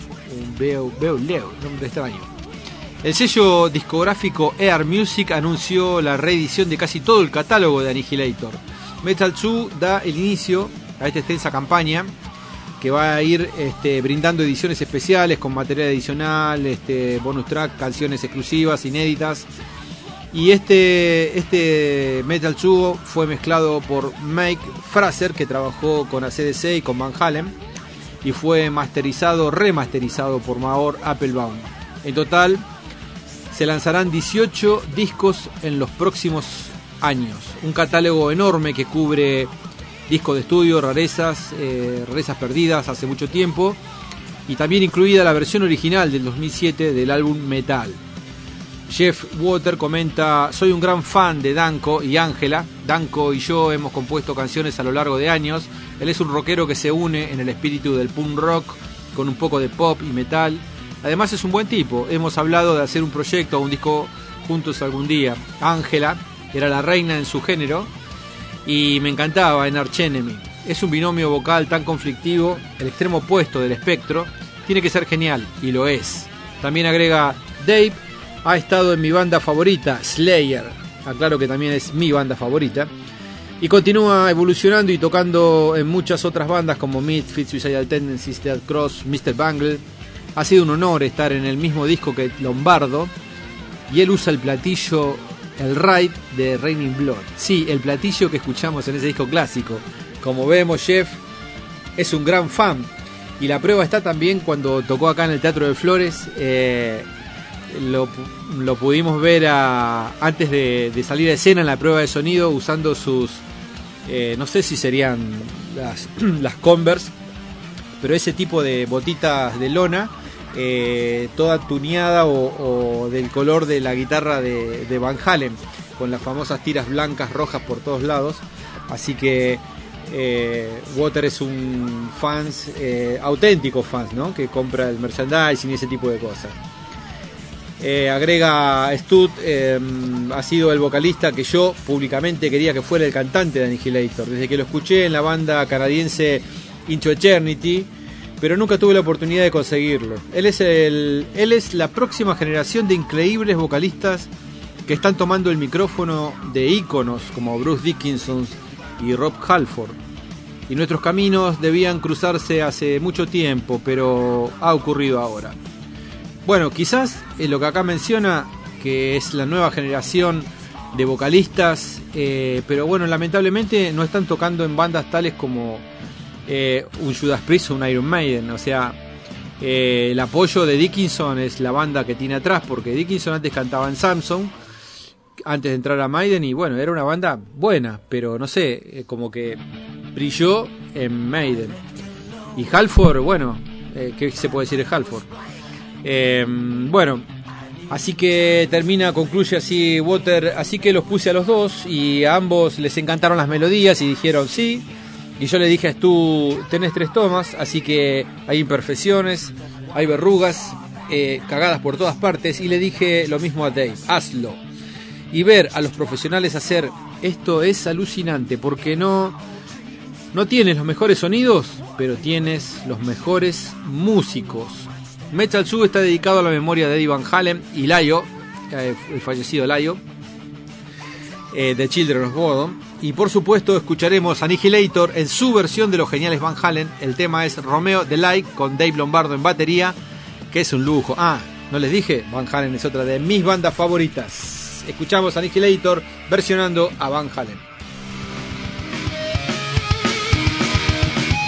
nombre extraño. El sello discográfico Air Music anunció la reedición de casi todo el catálogo de Annihilator. Metal Zoo da el inicio a esta extensa campaña que va a ir brindando ediciones especiales con material adicional, bonus track, canciones exclusivas, inéditas. Y este Metal Zoo fue mezclado por Mike Fraser, que trabajó con AC/DC y con Van Halen, y fue remasterizado por Mahor Applebaum. En total se lanzarán 18 discos en los próximos años, un catálogo enorme que cubre discos de estudio, rarezas perdidas hace mucho tiempo, y también incluida la versión original del 2007 del álbum Metal. Jeff Water comenta: soy un gran fan de Danko y Angela. Danko y yo hemos compuesto canciones a lo largo de años. Él es un rockero que se une en el espíritu del punk rock con un poco de pop y metal. Además es un buen tipo. Hemos hablado de hacer un proyecto o un disco juntos algún día. Angela era la reina en su género y me encantaba en Arch Enemy. Es un binomio vocal tan conflictivo, el extremo opuesto del espectro. Tiene que ser genial, y lo es. También agrega: Dave ha estado en mi banda favorita, Slayer. Aclaro que también es mi banda favorita. Y continúa evolucionando y tocando en muchas otras bandas como Misfits, Suicidal Tendencies, Dead Cross, Mr. Bungle. Ha sido un honor estar en el mismo disco que Lombardo. Y él usa el platillo, el ride de Raining Blood. Sí, el platillo que escuchamos en ese disco clásico. Como vemos, Jeff es un gran fan. Y la prueba está también cuando tocó acá en el Teatro de Flores. Lo pudimos ver antes de salir a escena en la prueba de sonido, usando sus no sé si serían las Converse, pero ese tipo de botitas de lona, toda tuneada o del color de la guitarra de Van Halen, con las famosas tiras blancas, rojas por todos lados. Así que Water es un fans, auténtico fans, ¿no? Que compra el merchandising y ese tipo de cosas. Agrega Stud, ha sido el vocalista que yo públicamente quería que fuera el cantante de Annihilator, desde que lo escuché en la banda canadiense Into Eternity, pero nunca tuve la oportunidad de conseguirlo. Él es la próxima generación de increíbles vocalistas que están tomando el micrófono de íconos como Bruce Dickinson y Rob Halford. Y nuestros caminos debían cruzarse hace mucho tiempo, pero ha ocurrido ahora. Bueno, quizás lo que acá menciona, que es la nueva generación de vocalistas, pero bueno, lamentablemente no están tocando en bandas tales como un Judas Priest o un Iron Maiden. O sea, el apoyo de Dickinson es la banda que tiene atrás, porque Dickinson antes cantaba en Samson, antes de entrar a Maiden, y bueno, era una banda buena, pero no sé, como que brilló en Maiden. Y Halford, bueno, ¿qué se puede decir de Halford? Bueno, así que concluye así Water. Así que los puse a los dos y a ambos les encantaron las melodías y dijeron sí. Y yo le dije: tú tenés 3 tomas, así que hay imperfecciones, hay verrugas, cagadas por todas partes. Y le dije lo mismo a Dave: hazlo. Y ver a los profesionales hacer esto es alucinante, porque no tienes los mejores sonidos, pero tienes los mejores músicos. Metal Zoo está dedicado a la memoria de Eddie Van Halen y Layo, el fallecido Layo, de Children of Bodom. Y por supuesto escucharemos Annihilator en su versión de los geniales Van Halen. El tema es Romeo the Light, con Dave Lombardo en batería, que es un lujo. No les dije, Van Halen es otra de mis bandas favoritas. Escuchamos Annihilator versionando a Van Halen.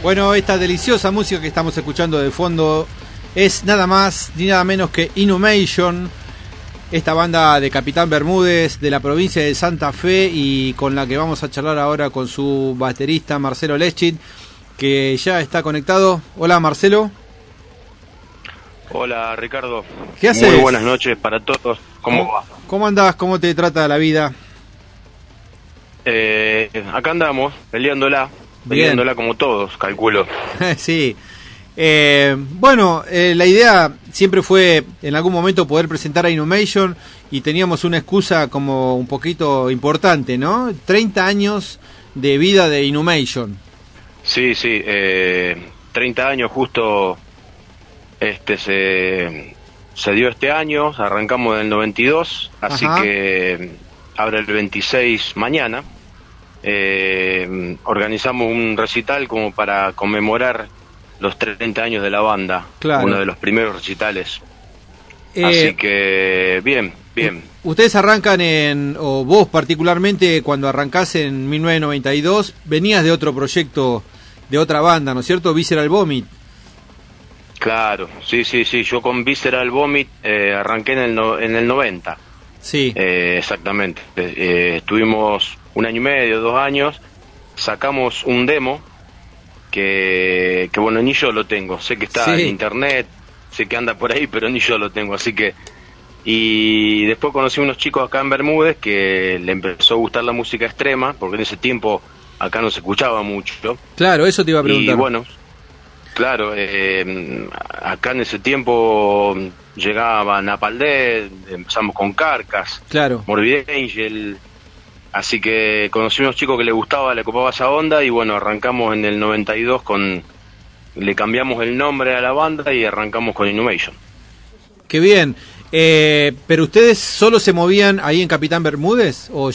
Bueno, esta deliciosa música que estamos escuchando de fondo es nada más ni nada menos que Inhumation, esta banda de Capitán Bermúdez de la provincia de Santa Fe, y con la que vamos a charlar ahora con su baterista Marcelo Leschit, que ya está conectado. Hola, Marcelo. Hola, Ricardo. ¿Qué haces? Muy buenas noches para todos. ¿Cómo va? ¿Cómo andás? ¿Cómo te trata la vida? Acá andamos, peleándola como todos, calculo. Sí. Bueno, la idea siempre fue en algún momento poder presentar a Inhumation, y teníamos una excusa como un poquito importante, ¿no? 30 años de vida de Inhumation. Sí, 30 años justo se dio este año, arrancamos en el 92, así Ajá. que ahora el 26 mañana organizamos un recital como para conmemorar los 30 años de la banda, Claro. uno de los primeros recitales. Así que bien. Ustedes arrancan o vos particularmente cuando arrancás en 1992, venías de otro proyecto, de otra banda, ¿no es cierto? Visceral Vomit. Claro, sí, yo con Visceral Vomit arranqué en el 90. Sí. Exactamente. Estuvimos 1 año y medio, 2 años, sacamos un demo que bueno, ni yo lo tengo, sé que está Sí. en internet, sé que anda por ahí, pero ni yo lo tengo, así que... Y después conocí unos chicos acá en Bermúdez que le empezó a gustar la música extrema, porque en ese tiempo acá no se escuchaba mucho. Claro, eso te iba a preguntar. Y bueno, claro, acá en ese tiempo llegaban a Napalm, empezamos con Carcass, Claro. Morbid Angel, así que conocí unos chicos que le gustaba, le copaba esa onda, y bueno, arrancamos en el 92 le cambiamos el nombre a la banda y arrancamos con Inhumation. Qué bien. ¿Pero ustedes solo se movían ahí en Capitán Bermúdez? ¿O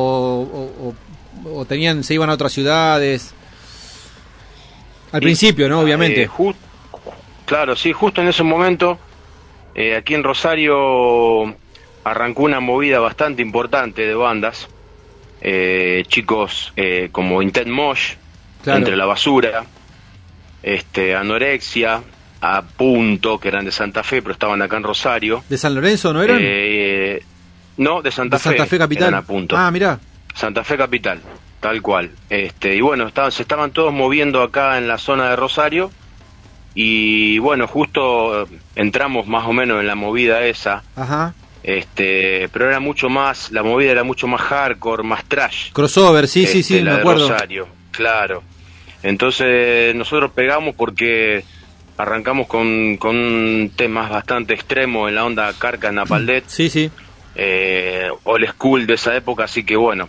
se iban a otras ciudades? Al principio, ¿no? Obviamente. Claro, sí, justo en ese momento, aquí en Rosario arrancó una movida bastante importante de bandas. Chicos como Intent Mosh, Claro. Entre la Basura, Anorexia, A Punto, que eran de Santa Fe, pero estaban acá en Rosario. ¿De San Lorenzo no eran? No, de Santa Fe. Santa Fe Capital. Eran A Punto. Ah, mirá. Santa Fe Capital, tal cual. Y bueno, se estaban todos moviendo acá en la zona de Rosario, y bueno, justo entramos más o menos en la movida esa. Ajá. Pero era mucho más, la movida era mucho más hardcore, más trash. Crossover, sí, la me de acuerdo. Rosario, claro. Entonces nosotros pegamos porque arrancamos con temas bastante extremos en la onda Carcass, Napalm, Sí. old school de esa época, así que bueno,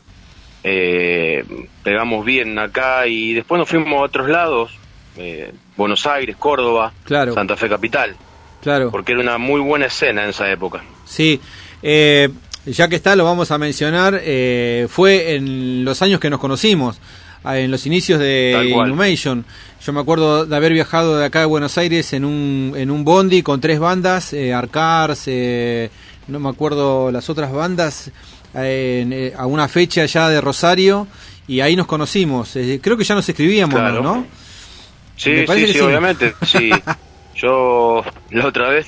pegamos bien acá, y después nos fuimos a otros lados, Buenos Aires, Córdoba, Claro. Santa Fe Capital, Claro. porque era una muy buena escena en esa época. Sí. Ya que está, lo vamos a mencionar. Fue en los años que nos conocimos, en los inicios de Tal cual. Inhumation. Yo me acuerdo de haber viajado de acá de Buenos Aires en un bondi con 3 bandas, Arcars, no me acuerdo las otras bandas, a una fecha ya de Rosario, y ahí nos conocimos. Creo que ya nos escribíamos, Claro. ¿no? Sí, Me parece que sí. obviamente, sí. Yo la otra vez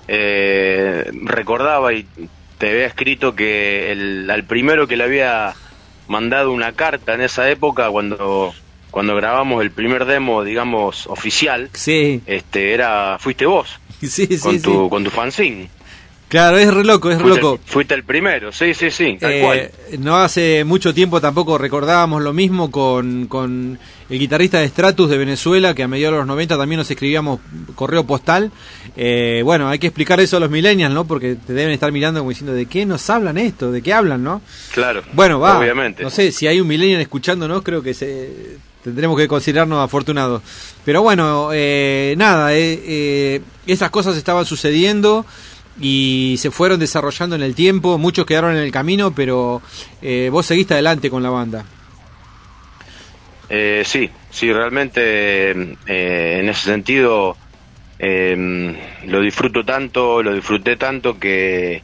recordaba y te había escrito que al primero que le había mandado una carta en esa época, cuando grabamos el primer demo, digamos, oficial, Sí. fuiste vos, Sí, con tu fanzine. Claro, es re loco, Fuiste el primero, sí, tal cual. No hace mucho tiempo tampoco recordábamos lo mismo con el guitarrista de Stratus de Venezuela, que a mediados de los 90 también nos escribíamos correo postal. Bueno, hay que explicar eso a los millennials, ¿no? Porque te deben estar mirando como diciendo, ¿de qué nos hablan esto? ¿De qué hablan, no? Claro, Bueno, obviamente. No sé, si hay un millennial escuchándonos, creo que tendremos que considerarnos afortunados. Pero bueno, nada, esas cosas estaban sucediendo y se fueron desarrollando en el tiempo. Muchos quedaron en el camino, pero vos seguiste adelante con la banda. Sí, realmente en ese sentido lo disfruté tanto que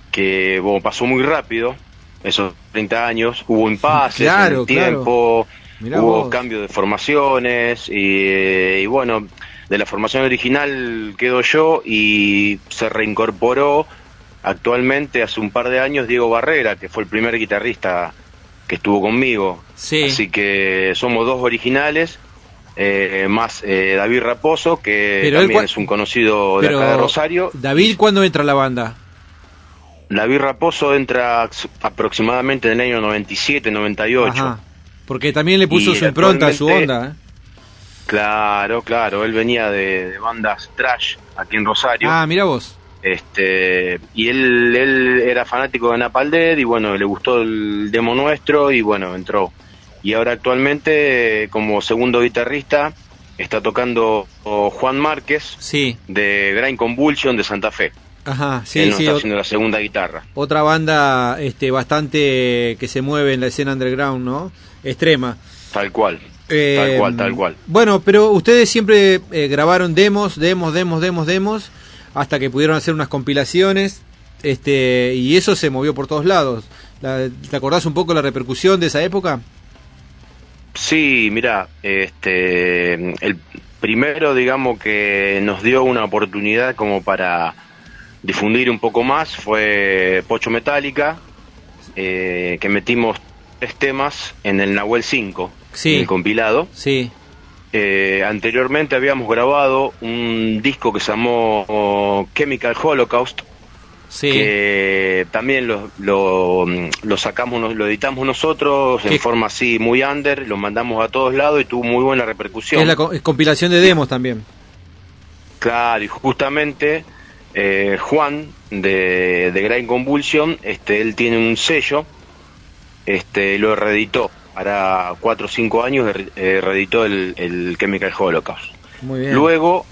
bueno, pasó muy rápido esos 30 años, hubo impases en el tiempo, Mirá Hubo vos. cambio de formaciones y bueno, de la formación original quedo yo y se reincorporó actualmente hace un par de años Diego Barrera, que fue el primer guitarrista que estuvo conmigo. Sí. Así que somos dos originales, más David Raposo, que Pero él también cua- es un conocido de Pero, acá de Rosario. David, ¿cuándo entra a la banda? David Raposo entra aproximadamente en el año 97, 98. Ajá. Porque también le puso Y su impronta, su actualmente- onda. Claro, claro, él venía de bandas trash aquí en Rosario. Ah, mira vos. Y él era fanático de Napalm Death y bueno, le gustó el demo nuestro y bueno, entró. Y ahora actualmente como segundo guitarrista está tocando Juan Márquez, Sí. de Grind Convulsion de Santa Fe. Ajá, sí, Él nos sí. está haciendo la segunda guitarra. Otra banda bastante que se mueve en la escena underground, ¿no? Extrema. Tal cual. Tal cual. Bueno, pero ustedes siempre grabaron demos, hasta que pudieron hacer unas compilaciones, y eso se movió por todos lados. ¿Te acordás un poco la repercusión de esa época? Sí, mira, el primero, digamos, que nos dio una oportunidad como para difundir un poco más fue Pocho Metallica, que metimos 3 temas en el Nahuel 5, Sí. en el compilado. Sí. Anteriormente habíamos grabado un disco que se llamó Chemical Holocaust, Sí. que también lo sacamos, lo editamos nosotros ¿Qué? en forma así muy under, lo mandamos a todos lados y tuvo muy buena repercusión. Es la compilación de demos también. Claro, y justamente Juan de Grind Convulsion, él tiene un sello, lo reeditó, hará 4 o 5 años reeditó el Chemical Holocaust. Muy bien. Luego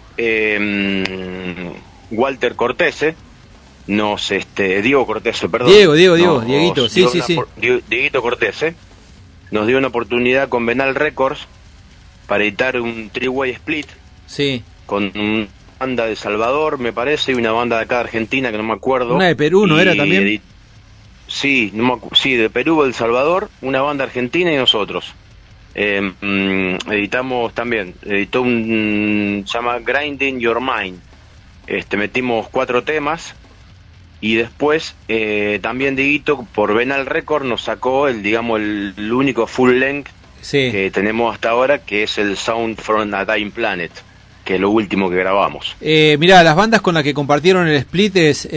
Walter Cortese Diego Cortese, perdón. Dieguito, sí, sí, sí. Dieguito Cortese nos dio una oportunidad con Venal Records para editar un 3-way split. Sí. Con una banda de Salvador, me parece, y una banda de acá de Argentina que no me acuerdo. Una de Perú, ¿no era también? Sí, sí, de Perú, El Salvador, una banda argentina y nosotros. Editamos también, editó se llama Grinding Your Mind. Metimos 4 temas y después también Dieguito por Venal Record nos sacó el único full length que tenemos hasta ahora, que es el Sound from a Dying Planet, que es lo último que grabamos. Mirá, las bandas con las que compartieron el split es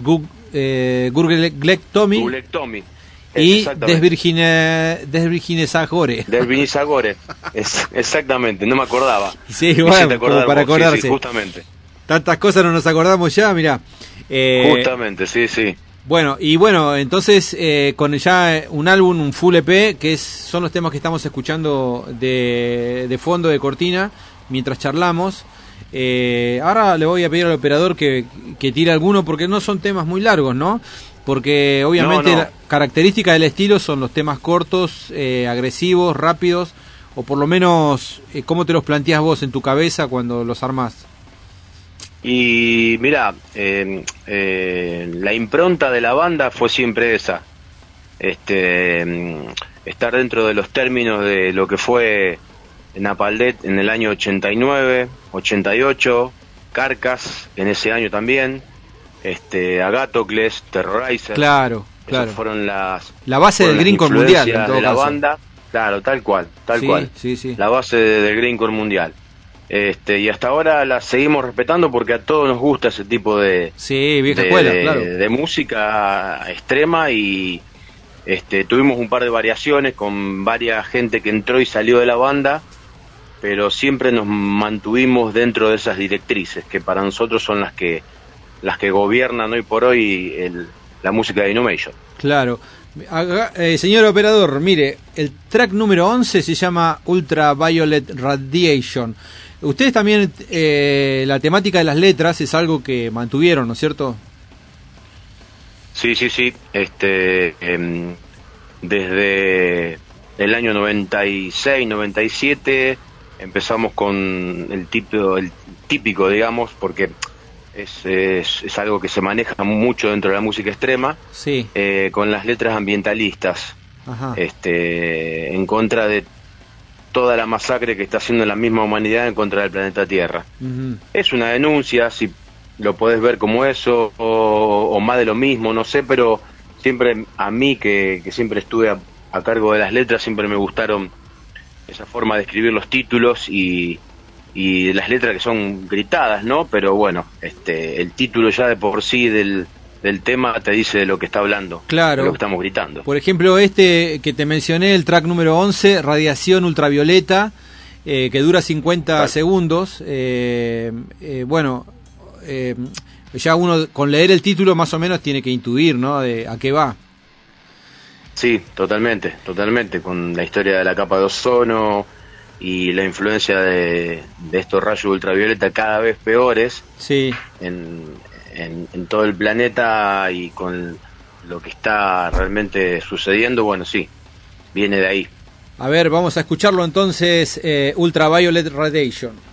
Gurglectomy y Desvirginezagore. Desvirginezagore, exactamente, no me acordaba. Sí, bueno, como para acordarse. Sí, justamente. Tantas cosas no nos acordamos ya, mirá. Justamente, sí. Bueno, entonces con ya un álbum, un full EP, que son los temas que estamos escuchando de fondo, de cortina, mientras charlamos. Ahora le voy a pedir al operador que tire alguno, porque no son temas muy largos, ¿no? Porque obviamente No. la característica del estilo son los temas cortos, agresivos, rápidos, o por lo menos, ¿cómo te los planteas vos en tu cabeza cuando los armás? Y mirá, la impronta de la banda fue siempre esa, estar dentro de los términos de lo que fue Napalm Death en el año 89, 88, Carcass en ese año también, Agatocles, Terrorizer. Claro. Esas fueron la base del Grindcore Mundial, en todo de la caso. banda, claro, tal cual. Sí. La base del Grindcore Mundial. Y hasta ahora la seguimos respetando porque a todos nos gusta ese tipo de vieja escuela, claro, de música extrema, y tuvimos un par de variaciones con varias gente que entró y salió de la banda, pero siempre nos mantuvimos dentro de esas directrices que para nosotros son las que gobiernan hoy por hoy la música de Inhumation. Claro. Señor operador, mire, el track número 11 se llama Ultraviolet Radiation. Ustedes también, la temática de las letras es algo que mantuvieron, ¿no es cierto? Sí. Desde el año 96, 97 empezamos con el típico, digamos, porque es algo que se maneja mucho dentro de la música extrema, sí, con las letras ambientalistas. Ajá. En contra de toda la masacre que está haciendo la misma humanidad en contra del planeta Tierra. Es una denuncia, si lo podés ver como eso, o más de lo mismo, no sé, pero siempre a mí, que siempre estuve a cargo de las letras, siempre me gustaron esa forma de escribir los títulos y las letras que son gritadas, ¿no? Pero bueno, el título ya de por sí del tema te dice de lo que está hablando, claro, de lo que estamos gritando. Por ejemplo, que te mencioné, el track número 11, Radiación Ultravioleta, que dura 50 segundos. Ya uno con leer el título más o menos tiene que intuir, ¿no? De a qué va. Sí, totalmente, con la historia de la capa de ozono y la influencia de estos rayos ultravioleta cada vez peores, sí, en todo el planeta, y con lo que está realmente sucediendo. Bueno, sí, viene de ahí. A ver, vamos a escucharlo entonces, Ultraviolet Radiation.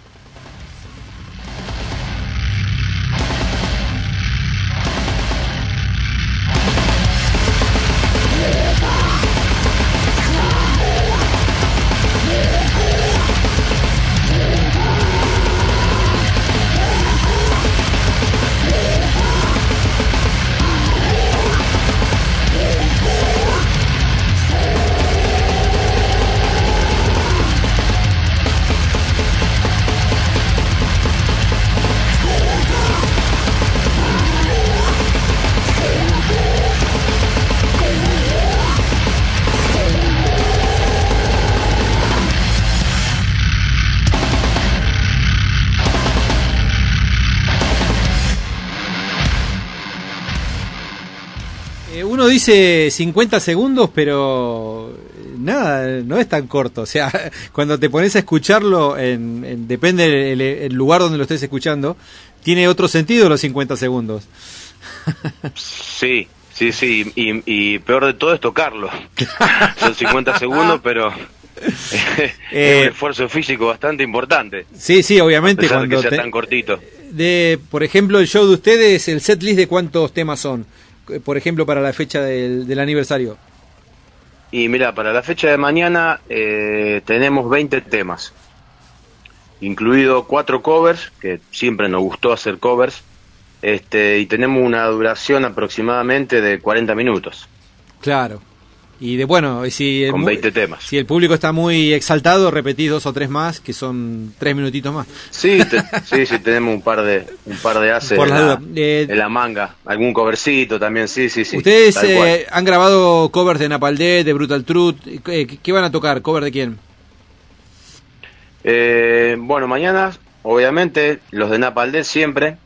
Uno dice 50 segundos, pero nada, no es tan corto. O sea, cuando te pones a escucharlo, depende el lugar donde lo estés escuchando, tiene otro sentido los 50 segundos. Sí, y peor de todo es tocarlo. Son 50 segundos, pero es un esfuerzo físico bastante importante. Sí, obviamente. A pesar cuando de que sea tan cortito. Por ejemplo, el show de ustedes, el setlist, ¿de cuántos temas son? Por ejemplo, para la fecha del aniversario. Y mira, para la fecha de mañana tenemos 20 temas, incluido 4 covers, que siempre nos gustó hacer covers, y tenemos una duración aproximadamente de 40 minutos. Claro. Y con 20 temas. Si el público está muy exaltado, repetís 2 o 3 más, que son 3 minutitos más. Sí, tenemos un par de haces en la manga, algún covercito también, sí. Ustedes han grabado covers de Napalm Death, de Brutal Truth. ¿Qué van a tocar? ¿Cover de quién? Bueno, mañana, obviamente, los de Napalm Death siempre.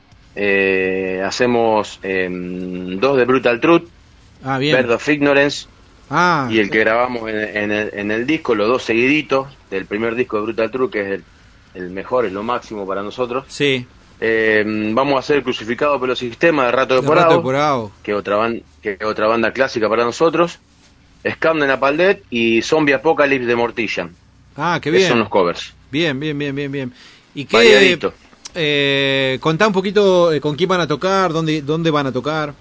Hacemos 2 de Brutal Truth, bien. Bird of Ignorance, y el que grabamos en el disco, los 2 seguiditos del primer disco de Brutal Truth, que es el mejor, es lo máximo para nosotros. Sí. Vamos a hacer Crucificado por los Sistemas de Rato Deporado, que otra banda clásica para nosotros. Scam de Napalm Death y Zombie Apocalypse de Mortician. Qué bien. Esos son los covers. Bien. ¿Y qué? Contá un poquito con quién van a tocar, dónde van a tocar.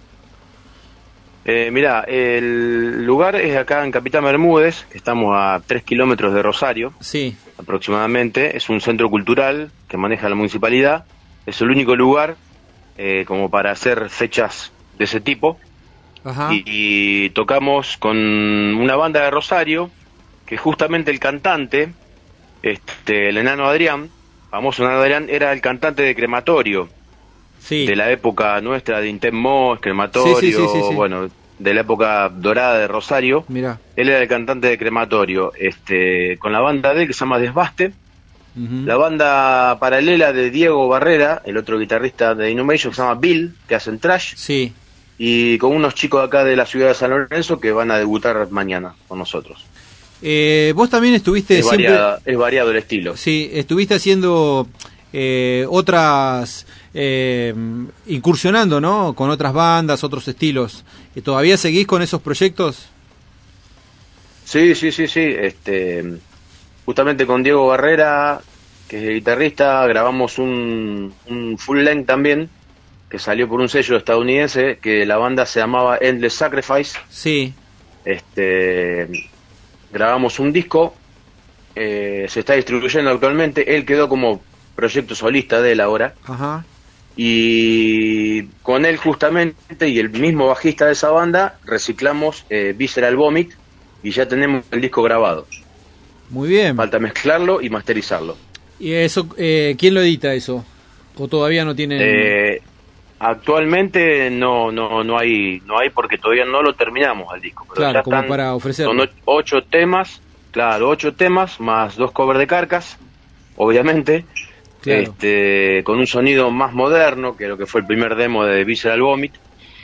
Mirá, el lugar es acá en Capitán Bermúdez, que estamos a 3 kilómetros de Rosario, sí, aproximadamente. Es un centro cultural que maneja la municipalidad. Es el único lugar como para hacer fechas de ese tipo. Ajá. Y tocamos con una banda de Rosario, que justamente el cantante, el enano Adrián, famoso enano Adrián, era el cantante de Crematorio. Sí. De la época nuestra de Intent Moss, Crematorio, sí. Bueno, de la época dorada de Rosario. Mirá. Él era el cantante de Crematorio, con la banda de él que se llama Desbaste, la banda paralela de Diego Barrera, el otro guitarrista de Inhumation, que se llama Bill, que hacen thrash, sí, y con unos chicos acá de la ciudad de San Lorenzo que van a debutar mañana con nosotros. Vos también estuviste es variado el estilo. Sí, estuviste haciendo otras, incursionando, ¿no? Con otras bandas, otros estilos. ¿Todavía seguís con esos proyectos? Sí. Justamente con Diego Barrera, que es el guitarrista, grabamos un full length también, que salió por un sello estadounidense, que la banda se llamaba Endless Sacrifice. Sí. Grabamos un disco se está distribuyendo actualmente. Él quedó como proyecto solista de él ahora. Ajá. Y con él justamente y el mismo bajista de esa banda reciclamos Visceral Vomit y ya tenemos el disco grabado. Muy bien. Falta mezclarlo y masterizarlo. ¿Y eso, quién lo edita eso? ¿O todavía no tienen...? Actualmente no hay porque todavía no lo terminamos el disco. Pero claro, ya como están, para ofrecerlo. son 8 temas, claro, 8 temas más 2 covers de Carcass, obviamente. Claro. Con un sonido más moderno que lo que fue el primer demo de Visceral Vomit,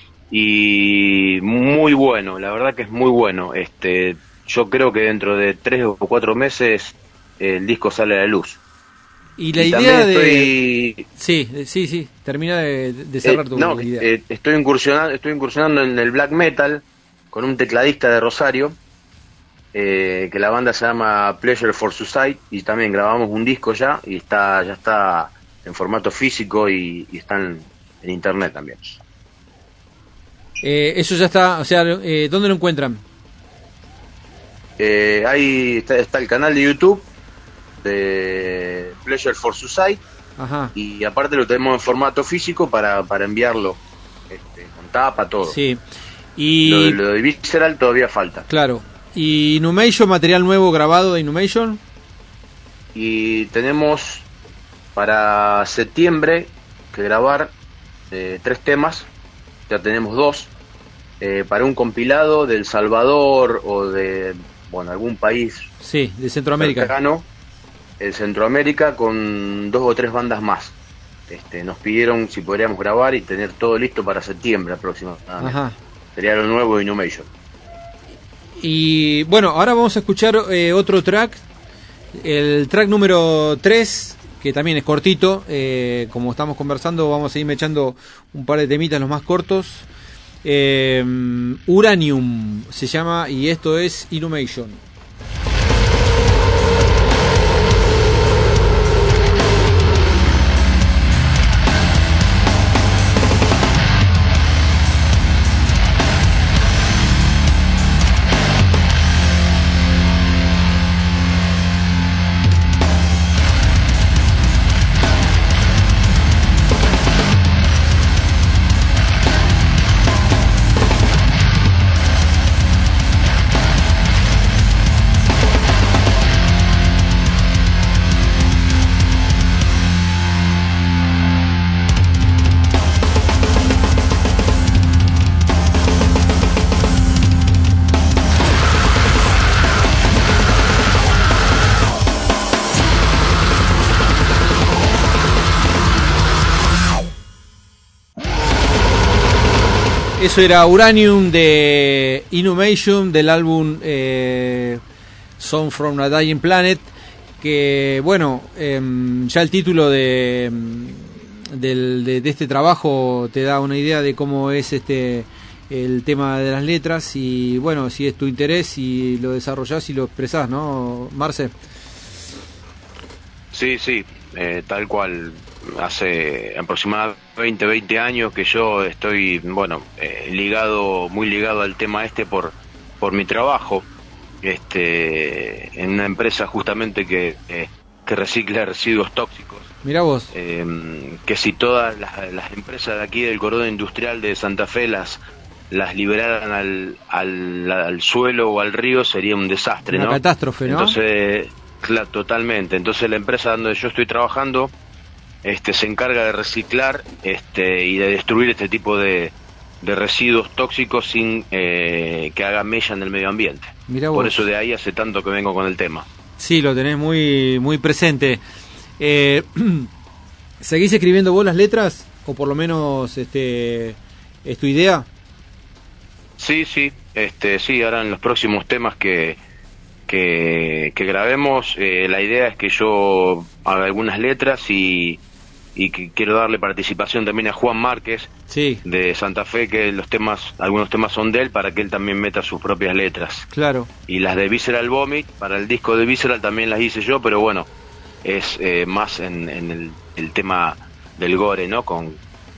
y muy bueno, la verdad que es muy bueno. Yo creo que dentro de 3 o 4 meses el disco sale a la luz. Y la idea de... Sí, termina de cerrar tu idea. Estoy incursionando en el black metal con un tecladista de Rosario, que la banda se llama Pleasure for Suicide, y también grabamos un disco ya, y ya está en formato físico y está en internet también. Eso ya está, o sea, ¿dónde lo encuentran? Ahí está el canal de YouTube de Pleasure for Suicide. Ajá. Y aparte lo tenemos en formato físico para enviarlo con tapa, todo. Sí. Y lo de Visceral todavía falta. Claro. ¿Y Inhumation, material nuevo grabado de Inhumation? Y tenemos para septiembre que grabar 3 temas, ya tenemos 2, para un compilado de El Salvador o de algún país de Centroamérica cercano, en Centroamérica, con 2 o 3 bandas más. Nos pidieron si podríamos grabar y tener todo listo para septiembre aproximadamente. Ajá. Sería lo nuevo de Inhumation. Y bueno, ahora vamos a escuchar otro track, el track número 3, que también es cortito. Como estamos conversando, vamos a irme echando un par de temitas, los más cortos. Uranium se llama, y esto es Inhumation. Eso era Uranium de Inhumation, del álbum Song from a Dying Planet, que bueno, ya el título de este trabajo te da una idea de cómo es el tema de las letras, y bueno, si es tu interés y lo desarrollás y lo expresás, ¿no, Marce? Sí, tal cual. Hace aproximadamente 20 años que yo estoy, muy ligado al tema por mi trabajo, en una empresa justamente que recicla residuos tóxicos. Mirá vos. Que si todas las empresas de aquí del cordón industrial de Santa Fe las liberaran al suelo o al río, sería un desastre, una ¿no? Catástrofe, ¿no? Entonces, claro, totalmente. Entonces la empresa donde yo estoy trabajando se encarga de reciclar y de destruir este tipo de residuos tóxicos sin que haga mella en el medio ambiente. Mirá vos. Por eso de ahí hace tanto que vengo con el tema. Sí, lo tenés muy, muy presente. ¿Seguís escribiendo vos las letras? ¿O por lo menos es tu idea? Sí, ahora en los próximos temas que grabemos, la idea es que yo haga algunas letras y que quiero darle participación también a Juan Márquez, de Santa Fe, que algunos temas son de él, para que él también meta sus propias letras. Claro. Y las de Visceral Vomit, para el disco de Visceral también las hice yo, pero bueno, es más en el tema del gore, ¿no? Con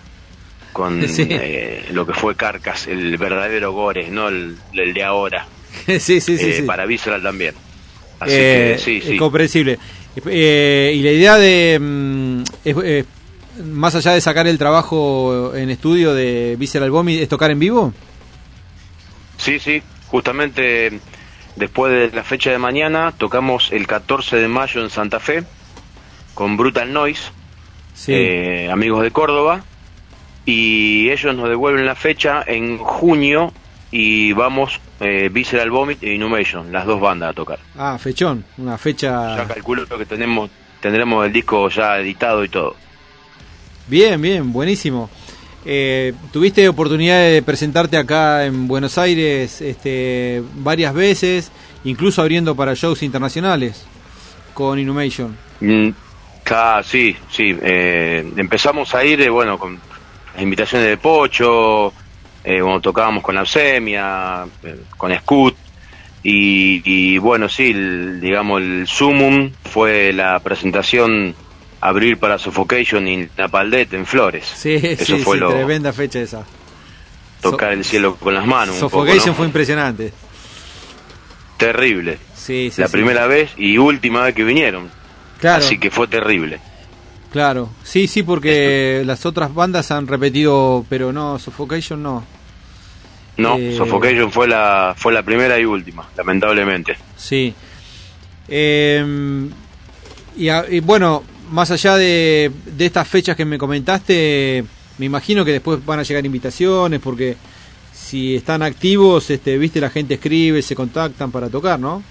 lo que fue Carcass, el verdadero gore, no el de ahora. Sí. Para Visceral también. Así que sí. Es comprensible. Y la idea de más allá de sacar el trabajo en estudio de Visceral Vomit, ¿es tocar en vivo? Sí, justamente después de la fecha de mañana tocamos el 14 de mayo en Santa Fe con Brutal Noise, amigos de Córdoba, y ellos nos devuelven la fecha en junio y vamos Visceral Vomit e Inhumation, las dos bandas a tocar. Ah, fechón, una fecha... Ya calculo que tendremos el disco ya editado y todo. Bien, buenísimo. ¿Tuviste oportunidad de presentarte acá en Buenos Aires varias veces, incluso abriendo para shows internacionales con Inhumation? Sí. Empezamos a ir, con las invitaciones de Pocho, cuando tocábamos con Leucemia, con Scoot, y bueno, sí, el sumum fue la presentación, abrir para Suffocation y Napalm Death en Flores. Eso fue tremenda fecha esa. Tocar el cielo con las manos. Suffocation, ¿no? Fue impresionante. Terrible. La primera vez y última vez que vinieron. Claro. Así que fue terrible. Claro, sí, porque las otras bandas han repetido, pero no, Suffocation no. No, Suffocation fue la primera y última, lamentablemente. Sí. Y bueno, más allá de estas fechas que me comentaste, me imagino que después van a llegar invitaciones, porque si están activos, viste, la gente escribe, se contactan para tocar, ¿no?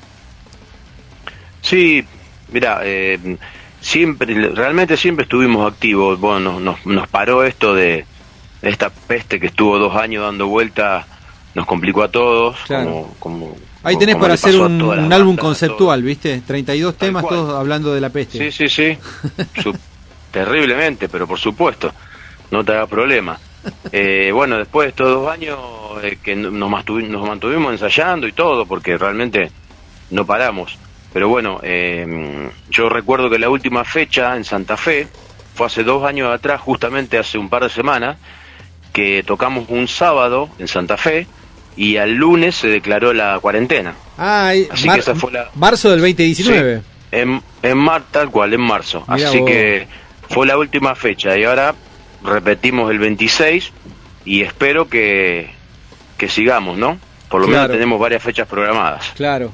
Sí, mira, realmente siempre estuvimos activos. Bueno, nos paró esto de esta peste que estuvo 2 años dando vuelta, nos complicó a todos. Claro. Ahí tenés para hacer un álbum conceptual, ¿viste? 32 temas, todos hablando de la peste. Sí. Terriblemente, pero por supuesto, no te hagas problema. Bueno, después de estos 2 años que nos mantuvimos ensayando y todo, porque realmente no paramos. Pero bueno, yo recuerdo que la última fecha en Santa Fe fue hace 2 años atrás, justamente hace un par de semanas, que tocamos un sábado en Santa Fe y al lunes se declaró la cuarentena. Así que esa fue marzo del 2019. Sí, tal cual, en marzo. Mirá así vos. Que fue la última fecha y ahora repetimos el 26 y espero que sigamos, ¿no? Por lo menos tenemos varias fechas programadas. Claro.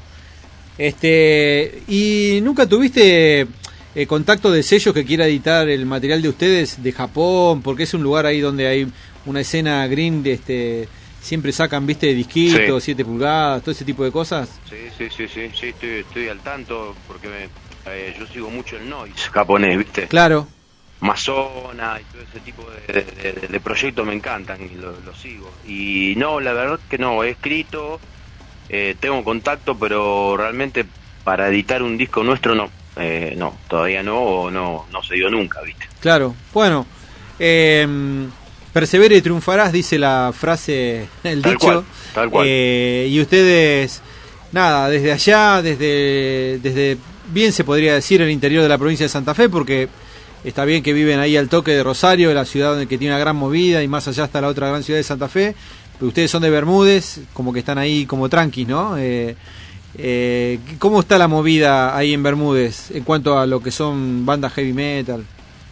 ¿Y nunca tuviste contacto de sellos que quiera editar el material de ustedes de Japón? Porque es un lugar ahí donde hay una escena green, siempre sacan, viste, disquitos, 7 pulgadas, todo ese tipo de cosas. Sí, estoy al tanto porque yo sigo mucho el noise japonés, viste. Claro. Masona y todo ese tipo de proyectos me encantan y lo sigo. Y no, la verdad que no, he escrito, tengo contacto, pero realmente para editar un disco nuestro no, todavía no se dio nunca, viste. Claro, bueno, persevere y triunfarás, dice la frase, el dicho. Tal cual. Y ustedes, nada, desde allá, desde bien se podría decir el interior de la provincia de Santa Fe, porque está bien que viven ahí al toque de Rosario, la ciudad que tiene una gran movida, y más allá está la otra gran ciudad de Santa Fe, pero ustedes son de Bermúdez, como que están ahí como tranquis, ¿no? ¿Cómo está la movida ahí en Bermúdez en cuanto a lo que son bandas heavy metal?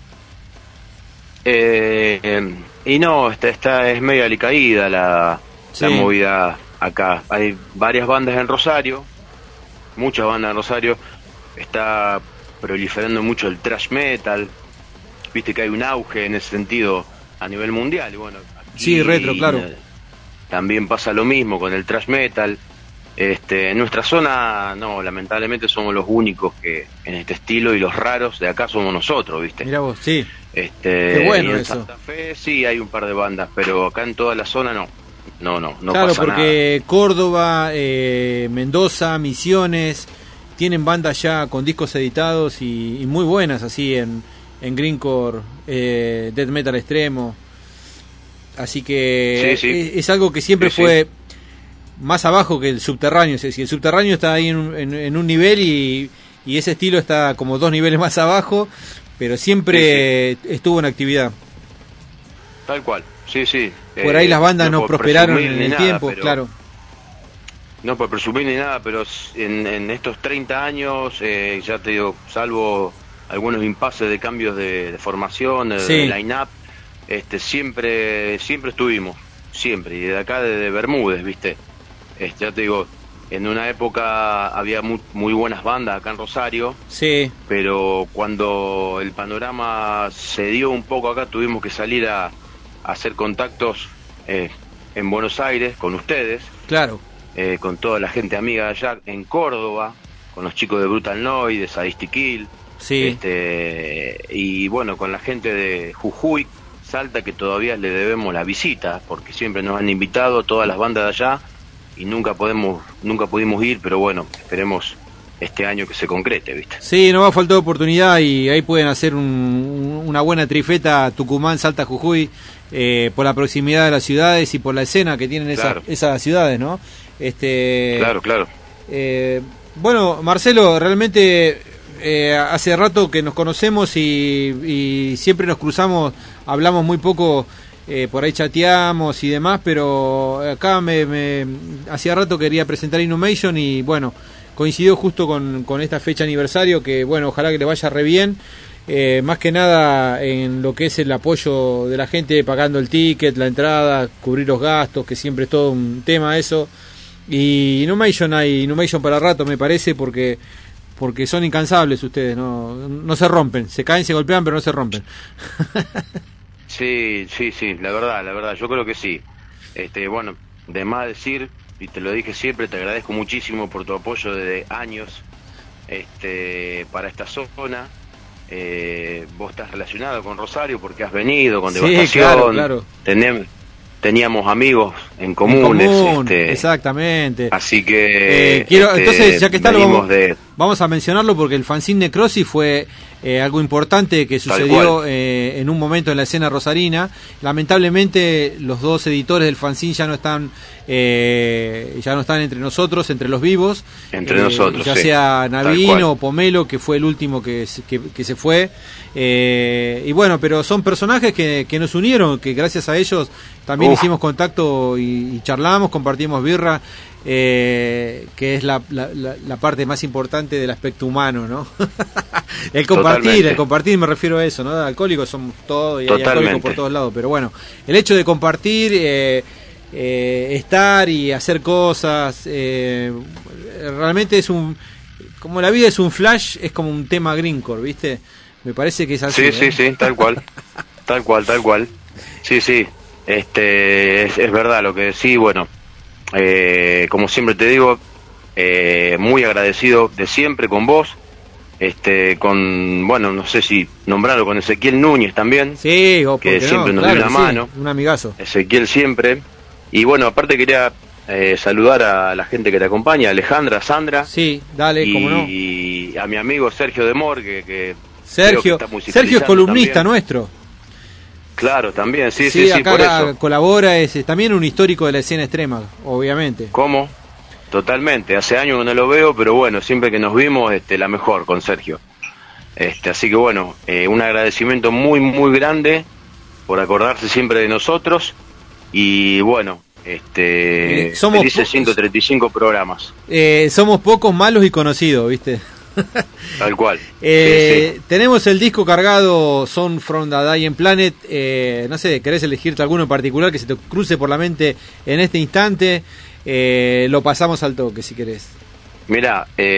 Y no, esta es medio alicaída la movida acá. Hay varias bandas en Rosario, muchas bandas en Rosario. Está proliferando mucho el thrash metal. Viste que hay un auge en ese sentido a nivel mundial. Y bueno, aquí retro, claro. También pasa lo mismo con el thrash metal. En nuestra zona, no, lamentablemente somos los únicos que en este estilo, y los raros de acá somos nosotros, ¿viste? Mirá vos, sí. Qué bueno y en eso. Santa Fe sí hay un par de bandas, pero acá en toda la zona no claro, pasa nada. Claro, porque Córdoba, Mendoza, Misiones tienen bandas ya con discos editados y muy buenas, así en greencore, death metal extremo. Así que es algo que siempre fue más abajo que el subterráneo. Es decir, el subterráneo está ahí en un nivel y ese estilo está como 2 niveles más abajo, pero siempre estuvo en actividad. Tal cual, sí. Por ahí las bandas no prosperaron en el nada, tiempo, pero... claro. no por presumir ni nada, pero en estos 30 años, ya te digo, salvo algunos impases de cambios de formación, de line-up, siempre estuvimos, siempre, y de acá de Bermúdez, ¿viste? Ya te digo, en una época había muy buenas bandas acá en Rosario, sí, pero cuando el panorama se dio un poco acá, tuvimos que salir a hacer contactos en Buenos Aires con ustedes, claro, con toda la gente amiga de allá, en Córdoba, con los chicos de Brutal Noise, de Sadistic Kill, sí, y bueno, con la gente de Jujuy, Salta, que todavía le debemos la visita, porque siempre nos han invitado todas las bandas de allá, y nunca pudimos ir, pero bueno, esperemos este año que se concrete, ¿viste? Sí, no va a faltar oportunidad y ahí pueden hacer una buena trifeta Tucumán, Salta, Jujuy, por la proximidad de las ciudades y por la escena que tienen esas ciudades, ¿no? Claro. Bueno, Marcelo, realmente hace rato que nos conocemos y siempre nos cruzamos, hablamos muy poco. Por ahí chateamos y demás, pero acá hacía rato quería presentar Inhumation y bueno, coincidió justo con esta fecha aniversario que bueno, ojalá que le vaya re bien, más que nada en lo que es el apoyo de la gente pagando el ticket, la entrada, cubrir los gastos, que siempre es todo un tema eso, y Inhumation para rato me parece porque son incansables ustedes, no se rompen, se caen, se golpean, pero no se rompen. Sí, la verdad, yo creo que sí. Bueno, de más decir, y te lo dije siempre, te agradezco muchísimo por tu apoyo desde años para esta zona. Vos estás relacionado con Rosario porque has venido con Devastación. Claro. Teníamos amigos en comunes. Exactamente. Así que entonces, ya que está, vamos a mencionarlo porque el fanzine Necrosis fue algo importante que sucedió en un momento en la escena rosarina. Lamentablemente los dos editores del fanzine ya no están entre nosotros, entre los vivos, ya sea Navino o Pomelo, que fue el último que se fue, y bueno, pero son personajes que nos unieron, que gracias a ellos también hicimos contacto y charlamos, compartimos birra, que es la parte más importante del aspecto humano, ¿no? el compartir, me refiero a eso, ¿no? Alcohólicos somos todos y hay alcohólicos por todos lados, pero bueno, el hecho de compartir, estar y hacer cosas, realmente es como la vida es un flash, es como un tema greencore, ¿viste? Me parece que es así. Sí, tal cual. Sí. Es verdad lo que decís, bueno, como siempre te digo, muy agradecido de siempre con vos, bueno, no sé si nombrarlo, con Ezequiel Núñez también, que siempre nos dio una mano, un amigazo. Ezequiel siempre, y bueno, aparte quería saludar a la gente que te acompaña, Alejandra, Sandra, sí, dale, cómo no, y a mi amigo Sergio Demor, que Sergio es columnista también nuestro. Claro, también, sí, acá por eso. Colabora, es también un histórico de la escena extrema, obviamente. ¿Cómo? Totalmente, hace años que no lo veo, pero bueno, siempre que nos vimos, la mejor con Sergio. Así que bueno, un agradecimiento muy, muy grande por acordarse siempre de nosotros, y bueno, somos felices 135 programas. Somos pocos, malos y conocidos, ¿viste? Tal cual. Sí. Tenemos el disco cargado, Son from the Dying Planet. No sé, ¿querés elegirte alguno en particular que se te cruce por la mente en este instante? Lo pasamos al toque si querés. Mirá,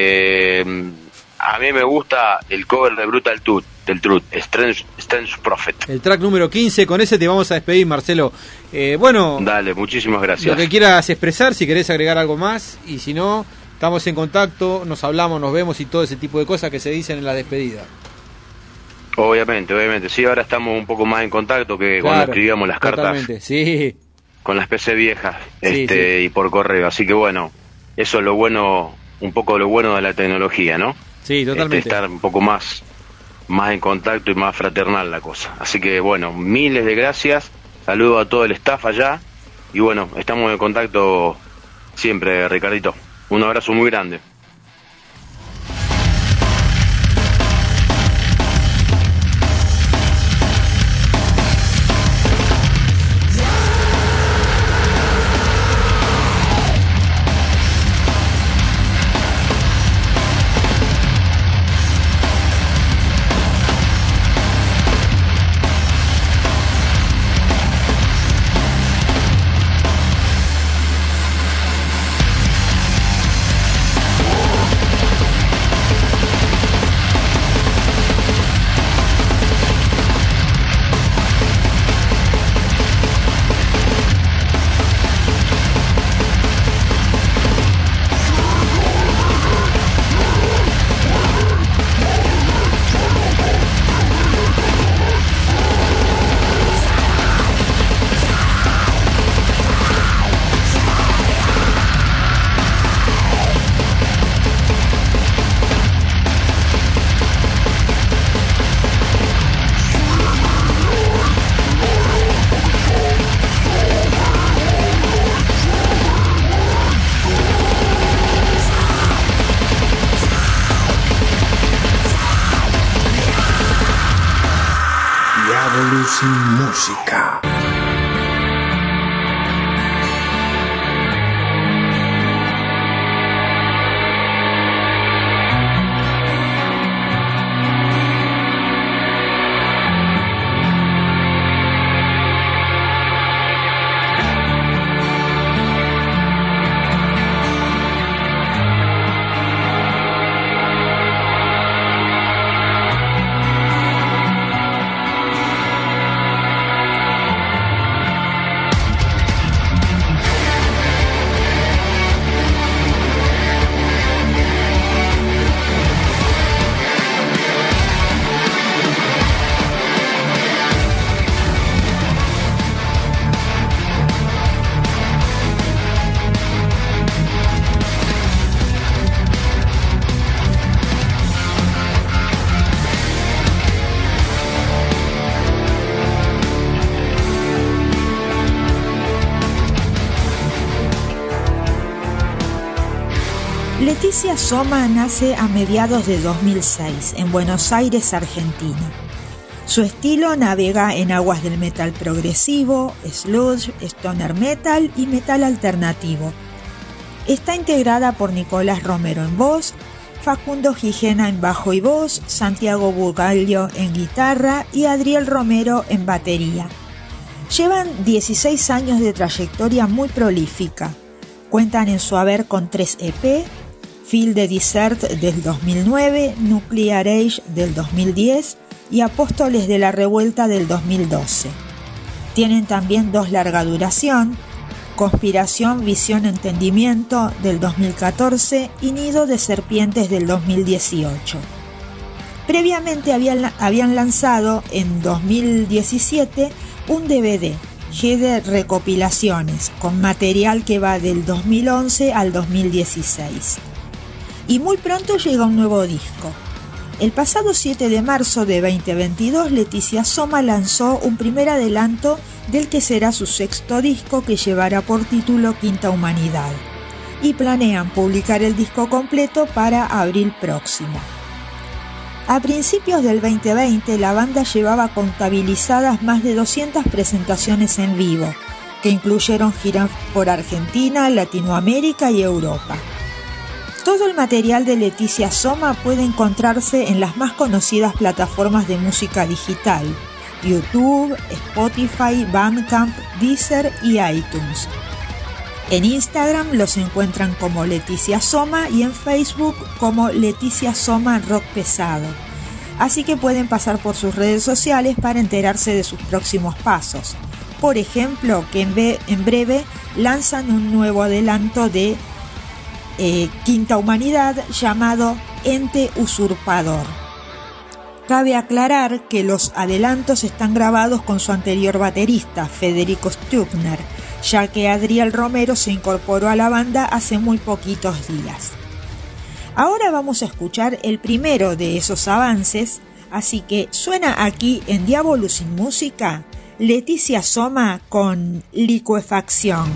a mí me gusta el cover de Brutal Truth, Strange Prophet. El track número 15, con ese te vamos a despedir, Marcelo. Bueno, dale, muchísimas gracias. Lo que quieras expresar, si querés agregar algo más, y si no, estamos en contacto, nos hablamos, nos vemos y todo ese tipo de cosas que se dicen en la despedida. Obviamente, sí, ahora estamos un poco más en contacto que cuando escribíamos las cartas. Sí. Con las PC viejas, sí. Y por correo, así que bueno, eso es lo bueno, un poco lo bueno de la tecnología, ¿no? Sí, totalmente. Estar un poco más en contacto y más fraternal la cosa. Así que bueno, miles de gracias, saludo a todo el staff allá, y bueno, estamos en contacto siempre, Ricardito. Un abrazo muy grande. sin música. Leticia Soma nace a mediados de 2006 en Buenos Aires, Argentina. Su estilo navega en aguas del metal progresivo, sludge, stoner metal y metal alternativo. Está integrada por Nicolás Romero en voz, Facundo Gijena en bajo y voz, Santiago Bugallo en guitarra y Adriel Romero en batería. Llevan 16 años de trayectoria muy prolífica. Cuentan en su haber con 3 EP, Field the Desert del 2009, Nuclear Age del 2010 y Apóstoles de la Revuelta del 2012. Tienen también 2 larga duración, Conspiración, Visión, Entendimiento del 2014 y Nido de Serpientes del 2018. Previamente habían lanzado en 2017 un DVD, G de recopilaciones, con material que va del 2011 al 2016. Y muy pronto llega un nuevo disco. El pasado 7 de marzo de 2022, Leticia Soma lanzó un primer adelanto del que será su 6º disco, que llevará por título Quinta Humanidad, y planean publicar el disco completo para abril próximo. A principios del 2020, la banda llevaba contabilizadas más de 200 presentaciones en vivo, que incluyeron giras por Argentina, Latinoamérica y Europa. Todo el material de Leticia Soma puede encontrarse en las más conocidas plataformas de música digital: YouTube, Spotify, Bandcamp, Deezer y iTunes. En Instagram los encuentran como Leticia Soma y en Facebook como Leticia Soma Rock Pesado. Así que pueden pasar por sus redes sociales para enterarse de sus próximos pasos. Por ejemplo, que en breve lanzan un nuevo adelanto de Quinta Humanidad llamado Ente Usurpador. Cabe aclarar que los adelantos están grabados con su anterior baterista, Federico Stuckner, ya que Adriel Romero se incorporó a la banda hace muy poquitos días. Ahora vamos a escuchar el primero de esos avances, así que suena aquí en Diablo sin música, Leticia Soma con Licuefacción.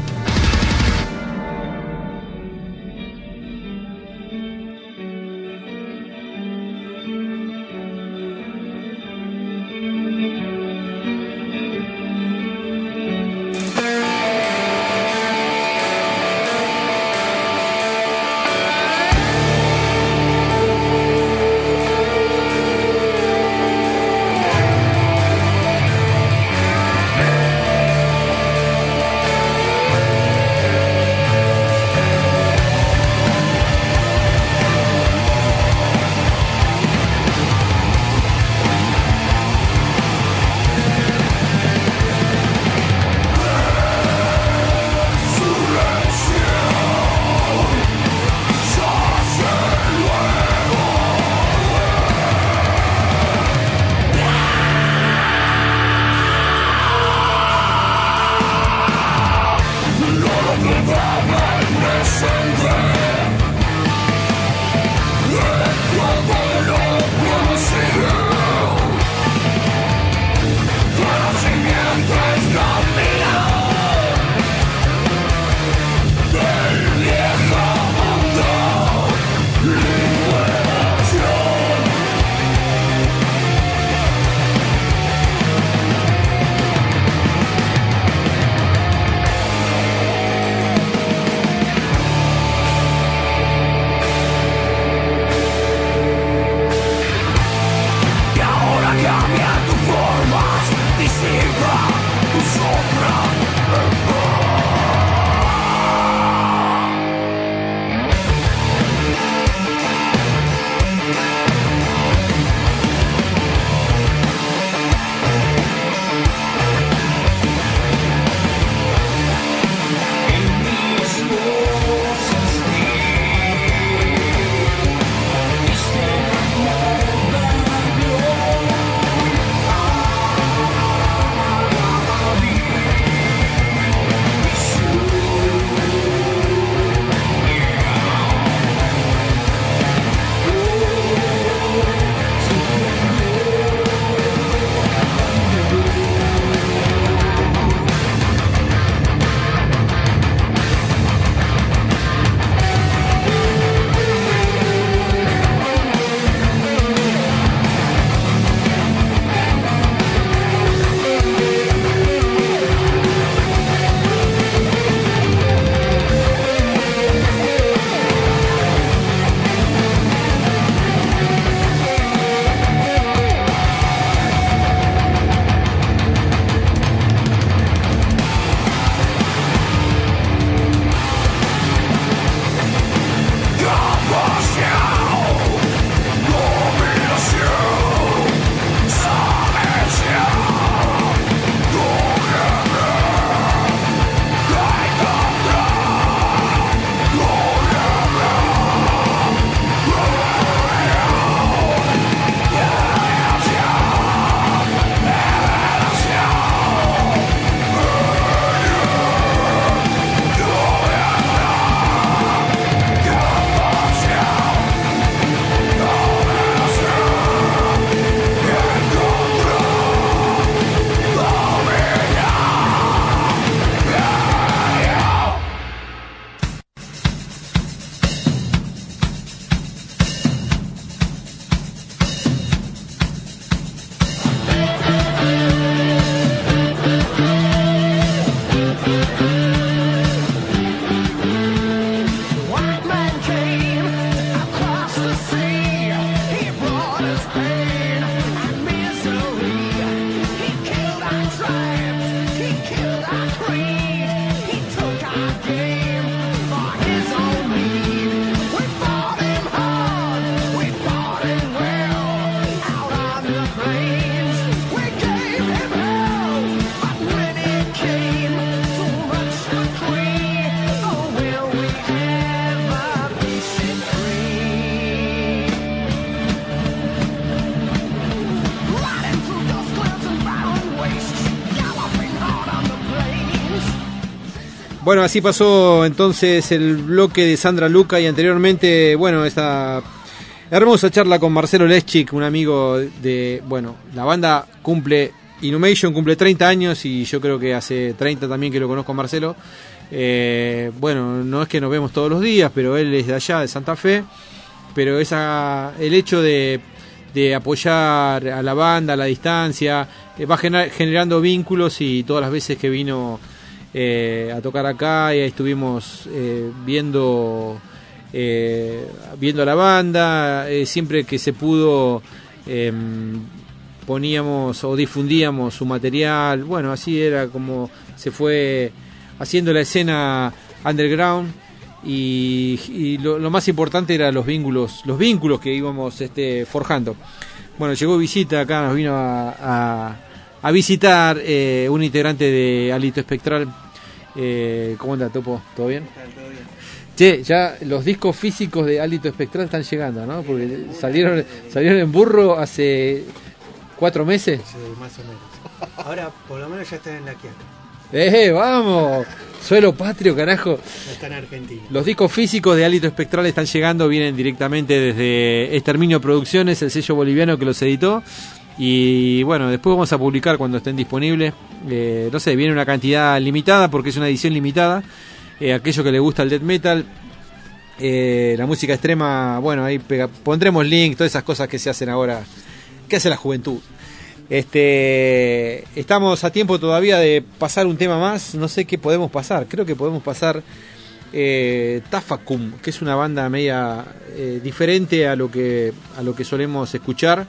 Bueno, así pasó entonces el bloque de Sandra Luca y anteriormente, bueno, esta hermosa charla con Marcelo Leschik, un amigo de, bueno, la banda Inhumation cumple 30 años y yo creo que hace 30 también que lo conozco a Marcelo. Bueno, no es que nos vemos todos los días, pero él es de allá, de Santa Fe, pero el hecho de apoyar a la banda a la distancia va generando vínculos, y todas las veces que vino a tocar acá y ahí estuvimos viendo a la banda, siempre que se pudo poníamos o difundíamos su material. Bueno, así era como se fue haciendo la escena underground, y lo más importante eran los vínculos que íbamos forjando. Bueno, llegó visita acá, nos vino a visitar un integrante de Hálito Espectral. ¿Cómo anda, Topo? ¿Todo bien? Todo bien. Che, ya los discos físicos de Hálito Espectral están llegando, ¿no? Porque salieron en burro hace 4 meses. Sí, más o menos. Ahora, por lo menos ya están en la Quiaca. ¡Vamos! Suelo patrio, carajo. Está en Argentina. Los discos físicos de Hálito Espectral están llegando, vienen directamente desde Exterminio Producciones, el sello boliviano que los editó. Y bueno, después vamos a publicar cuando estén disponibles. No sé, viene una cantidad limitada porque es una edición limitada. Aquello que le gusta el death metal, la música extrema, bueno, ahí pondremos link, todas esas cosas que se hacen ahora, que hace la juventud. Estamos a tiempo todavía de pasar un tema más. No sé qué podemos pasar. Creo que podemos pasar Tafacum, que es una banda media diferente a lo que solemos escuchar.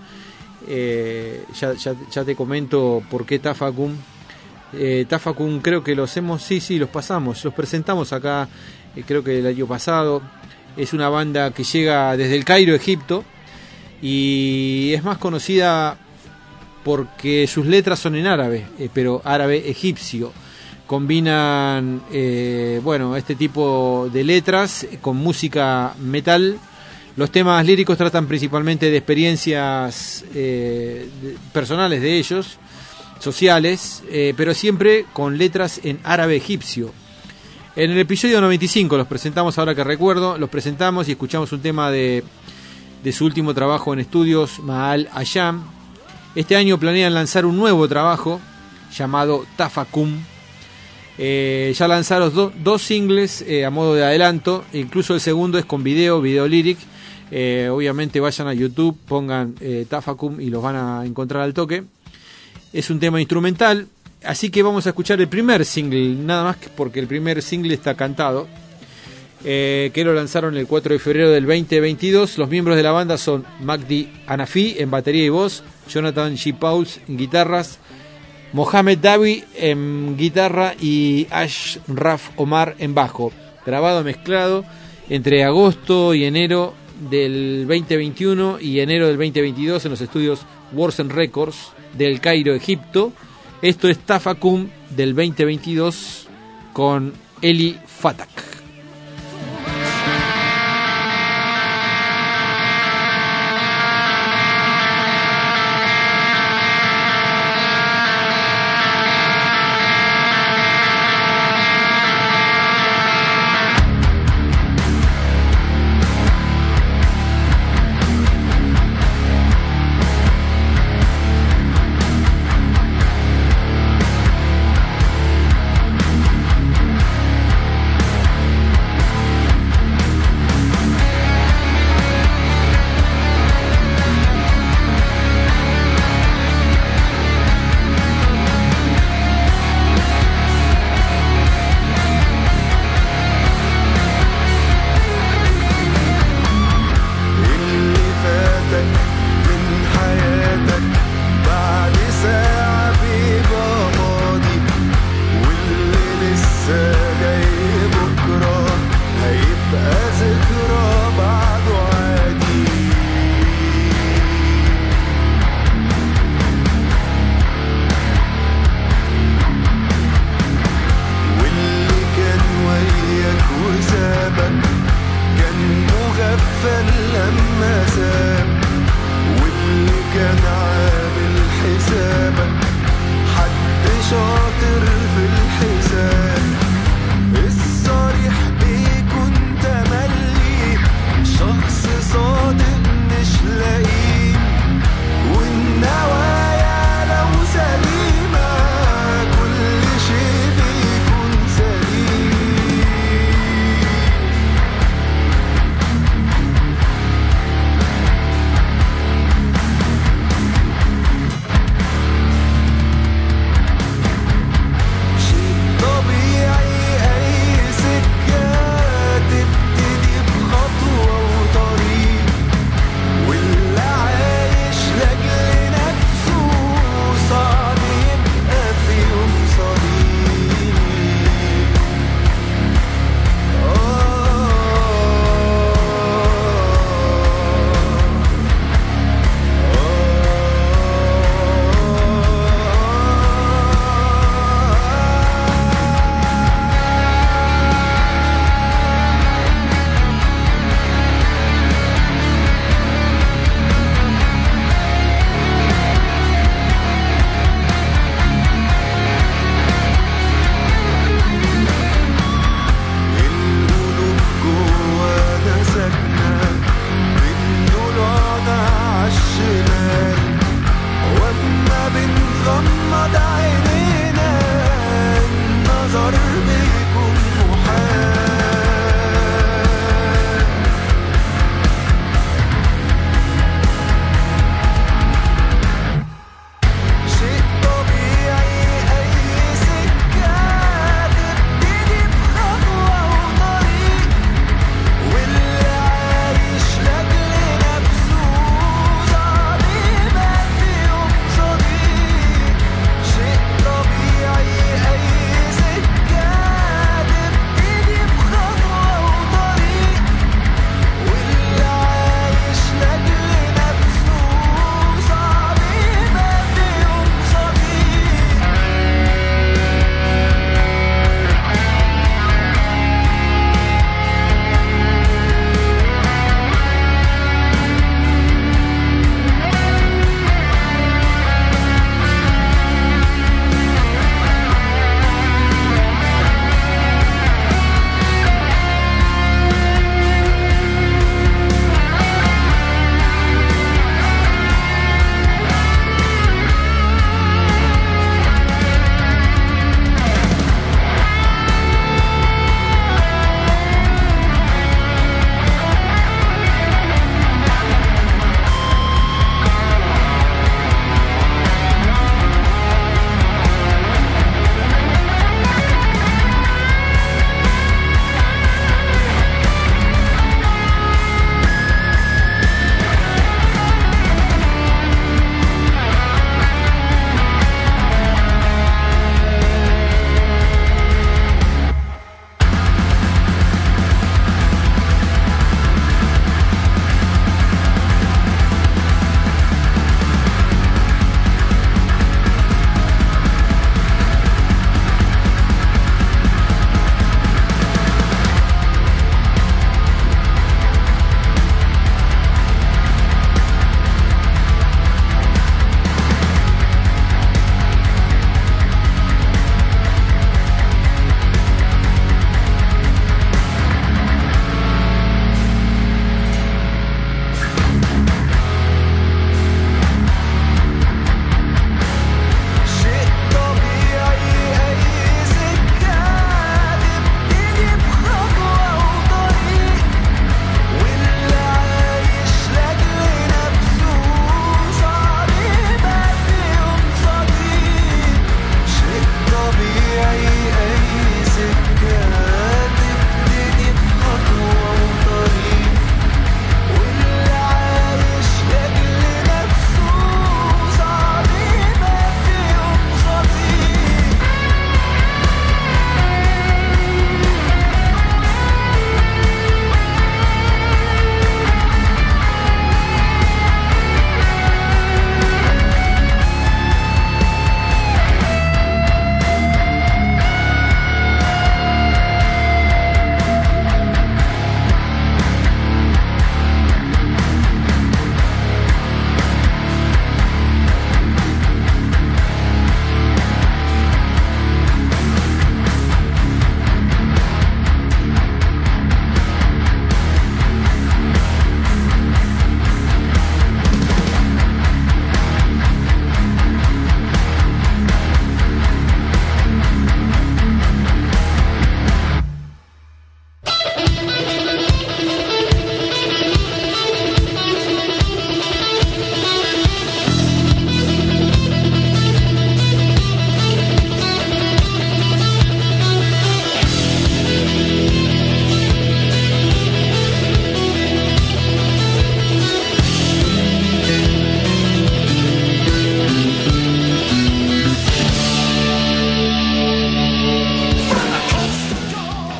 Ya te comento por qué Tafacum. Tafacum creo que los pasamos, los presentamos acá, creo que el año pasado. Es una banda que llega desde el Cairo, Egipto, y es más conocida porque sus letras son en árabe, pero árabe egipcio. Combinan este tipo de letras con música metal. Los temas líricos tratan principalmente de experiencias personales de ellos, sociales, pero siempre con letras en árabe egipcio. En el episodio 95 los presentamos, ahora que recuerdo, los presentamos y escuchamos un tema de su último trabajo en estudios, Ma'al Ayam. Este año planean lanzar un nuevo trabajo llamado Tafacum. Ya lanzaron dos singles a modo de adelanto, incluso el segundo es con video lyric. Obviamente vayan a YouTube, pongan Tafacum y los van a encontrar al toque. Es un tema instrumental, así que vamos a escuchar el primer single, nada más que porque el primer single está cantado, que lo lanzaron el 4 de febrero del 2022. Los miembros de la banda son Magdi Hanafi en batería y voz, Jonathan G. Pauls en guitarras, Mohamed Dawi en guitarra y Ashraf Omar en bajo. Grabado mezclado entre agosto y enero del 2021 y enero del 2022 en los estudios Warsen Records del Cairo, Egipto. Esto es Tafacum del 2022 con Eli Fatak.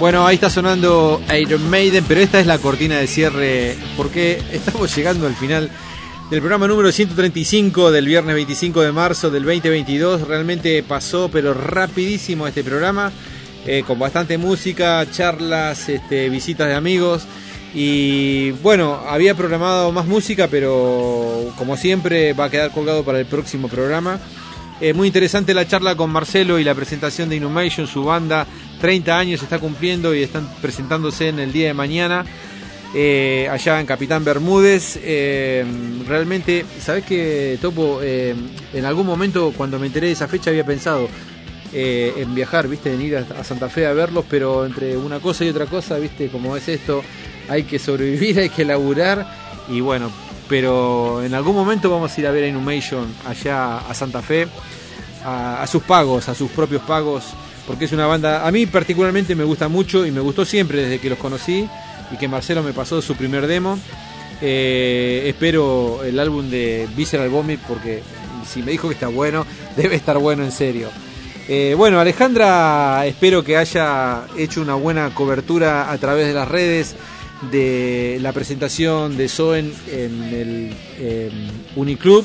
Bueno, ahí está sonando Iron Maiden, pero esta es la cortina de cierre porque estamos llegando al final del programa número 135 del viernes 25 de marzo del 2022. Realmente pasó, pero rapidísimo este programa, con bastante música, charlas, visitas de amigos. Y bueno, había programado más música, pero como siempre va a quedar colgado para el próximo programa. Muy interesante la charla con Marcelo y la presentación de Inhumation, su banda, 30 años está cumpliendo y están presentándose en el día de mañana, allá en Capitán Bermúdez. Realmente, ¿sabés qué, Topo? En algún momento cuando me enteré de esa fecha había pensado en viajar, ¿viste? En ir a Santa Fe a verlos, pero entre una cosa y otra cosa, ¿viste? Como es esto, hay que sobrevivir, hay que laburar y bueno, pero en algún momento vamos a ir a ver a Inhumation allá a Santa Fe, a sus pagos, a sus propios pagos, porque es una banda, a mí particularmente me gusta mucho y me gustó siempre desde que los conocí y que Marcelo me pasó su primer demo. Espero el álbum de Visceral Vomit porque si me dijo que está bueno, debe estar bueno en serio. Bueno, Alejandra, espero que haya hecho una buena cobertura a través de las redes de la presentación de Soen en el Uniclub.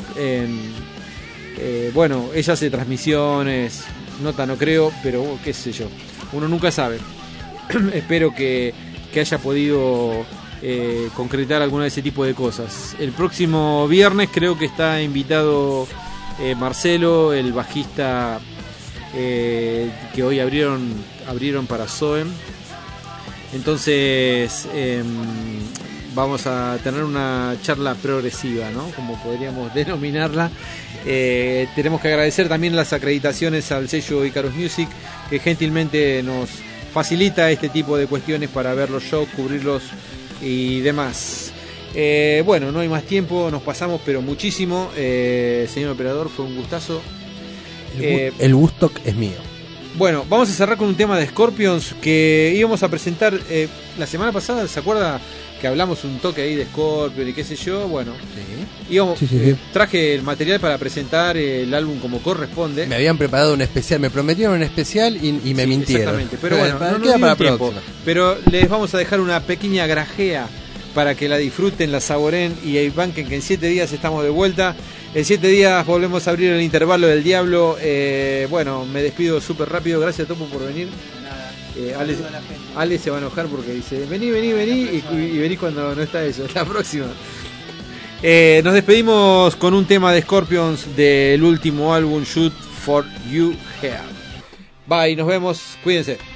Bueno, ella hace transmisiones, nota no creo, pero qué sé yo, uno nunca sabe. Espero que haya podido concretar alguna de ese tipo de cosas. El próximo viernes creo que está invitado Marcelo, el bajista que hoy abrieron para Soen. Entonces vamos a tener una charla progresiva, ¿no? Como podríamos denominarla. Tenemos que agradecer también las acreditaciones al sello Icarus Music, que gentilmente nos facilita este tipo de cuestiones para ver los shows, cubrirlos y demás. Bueno, no hay más tiempo, nos pasamos pero muchísimo. Señor operador, fue un gustazo. El Woodstock es mío. Bueno, vamos a cerrar con un tema de Scorpions que íbamos a presentar la semana pasada. ¿Se acuerda que hablamos un toque ahí de Scorpions y qué sé yo? Bueno, sí. Traje el material para presentar el álbum como corresponde. Me habían preparado un especial, me prometieron un especial y me mintieron. Exactamente, pero bueno, no queda para tiempo. Pero les vamos a dejar una pequeña grajea para que la disfruten, la saboren y banquen que en 7 días estamos de vuelta. En 7 días volvemos a abrir el intervalo del diablo. Bueno, me despido súper rápido. Gracias, Topo, por venir. Ale se va a enojar porque dice, vení y vení cuando no está eso. La próxima. Nos despedimos con un tema de Scorpions del último álbum, Shoot for You Here. Bye, nos vemos. Cuídense.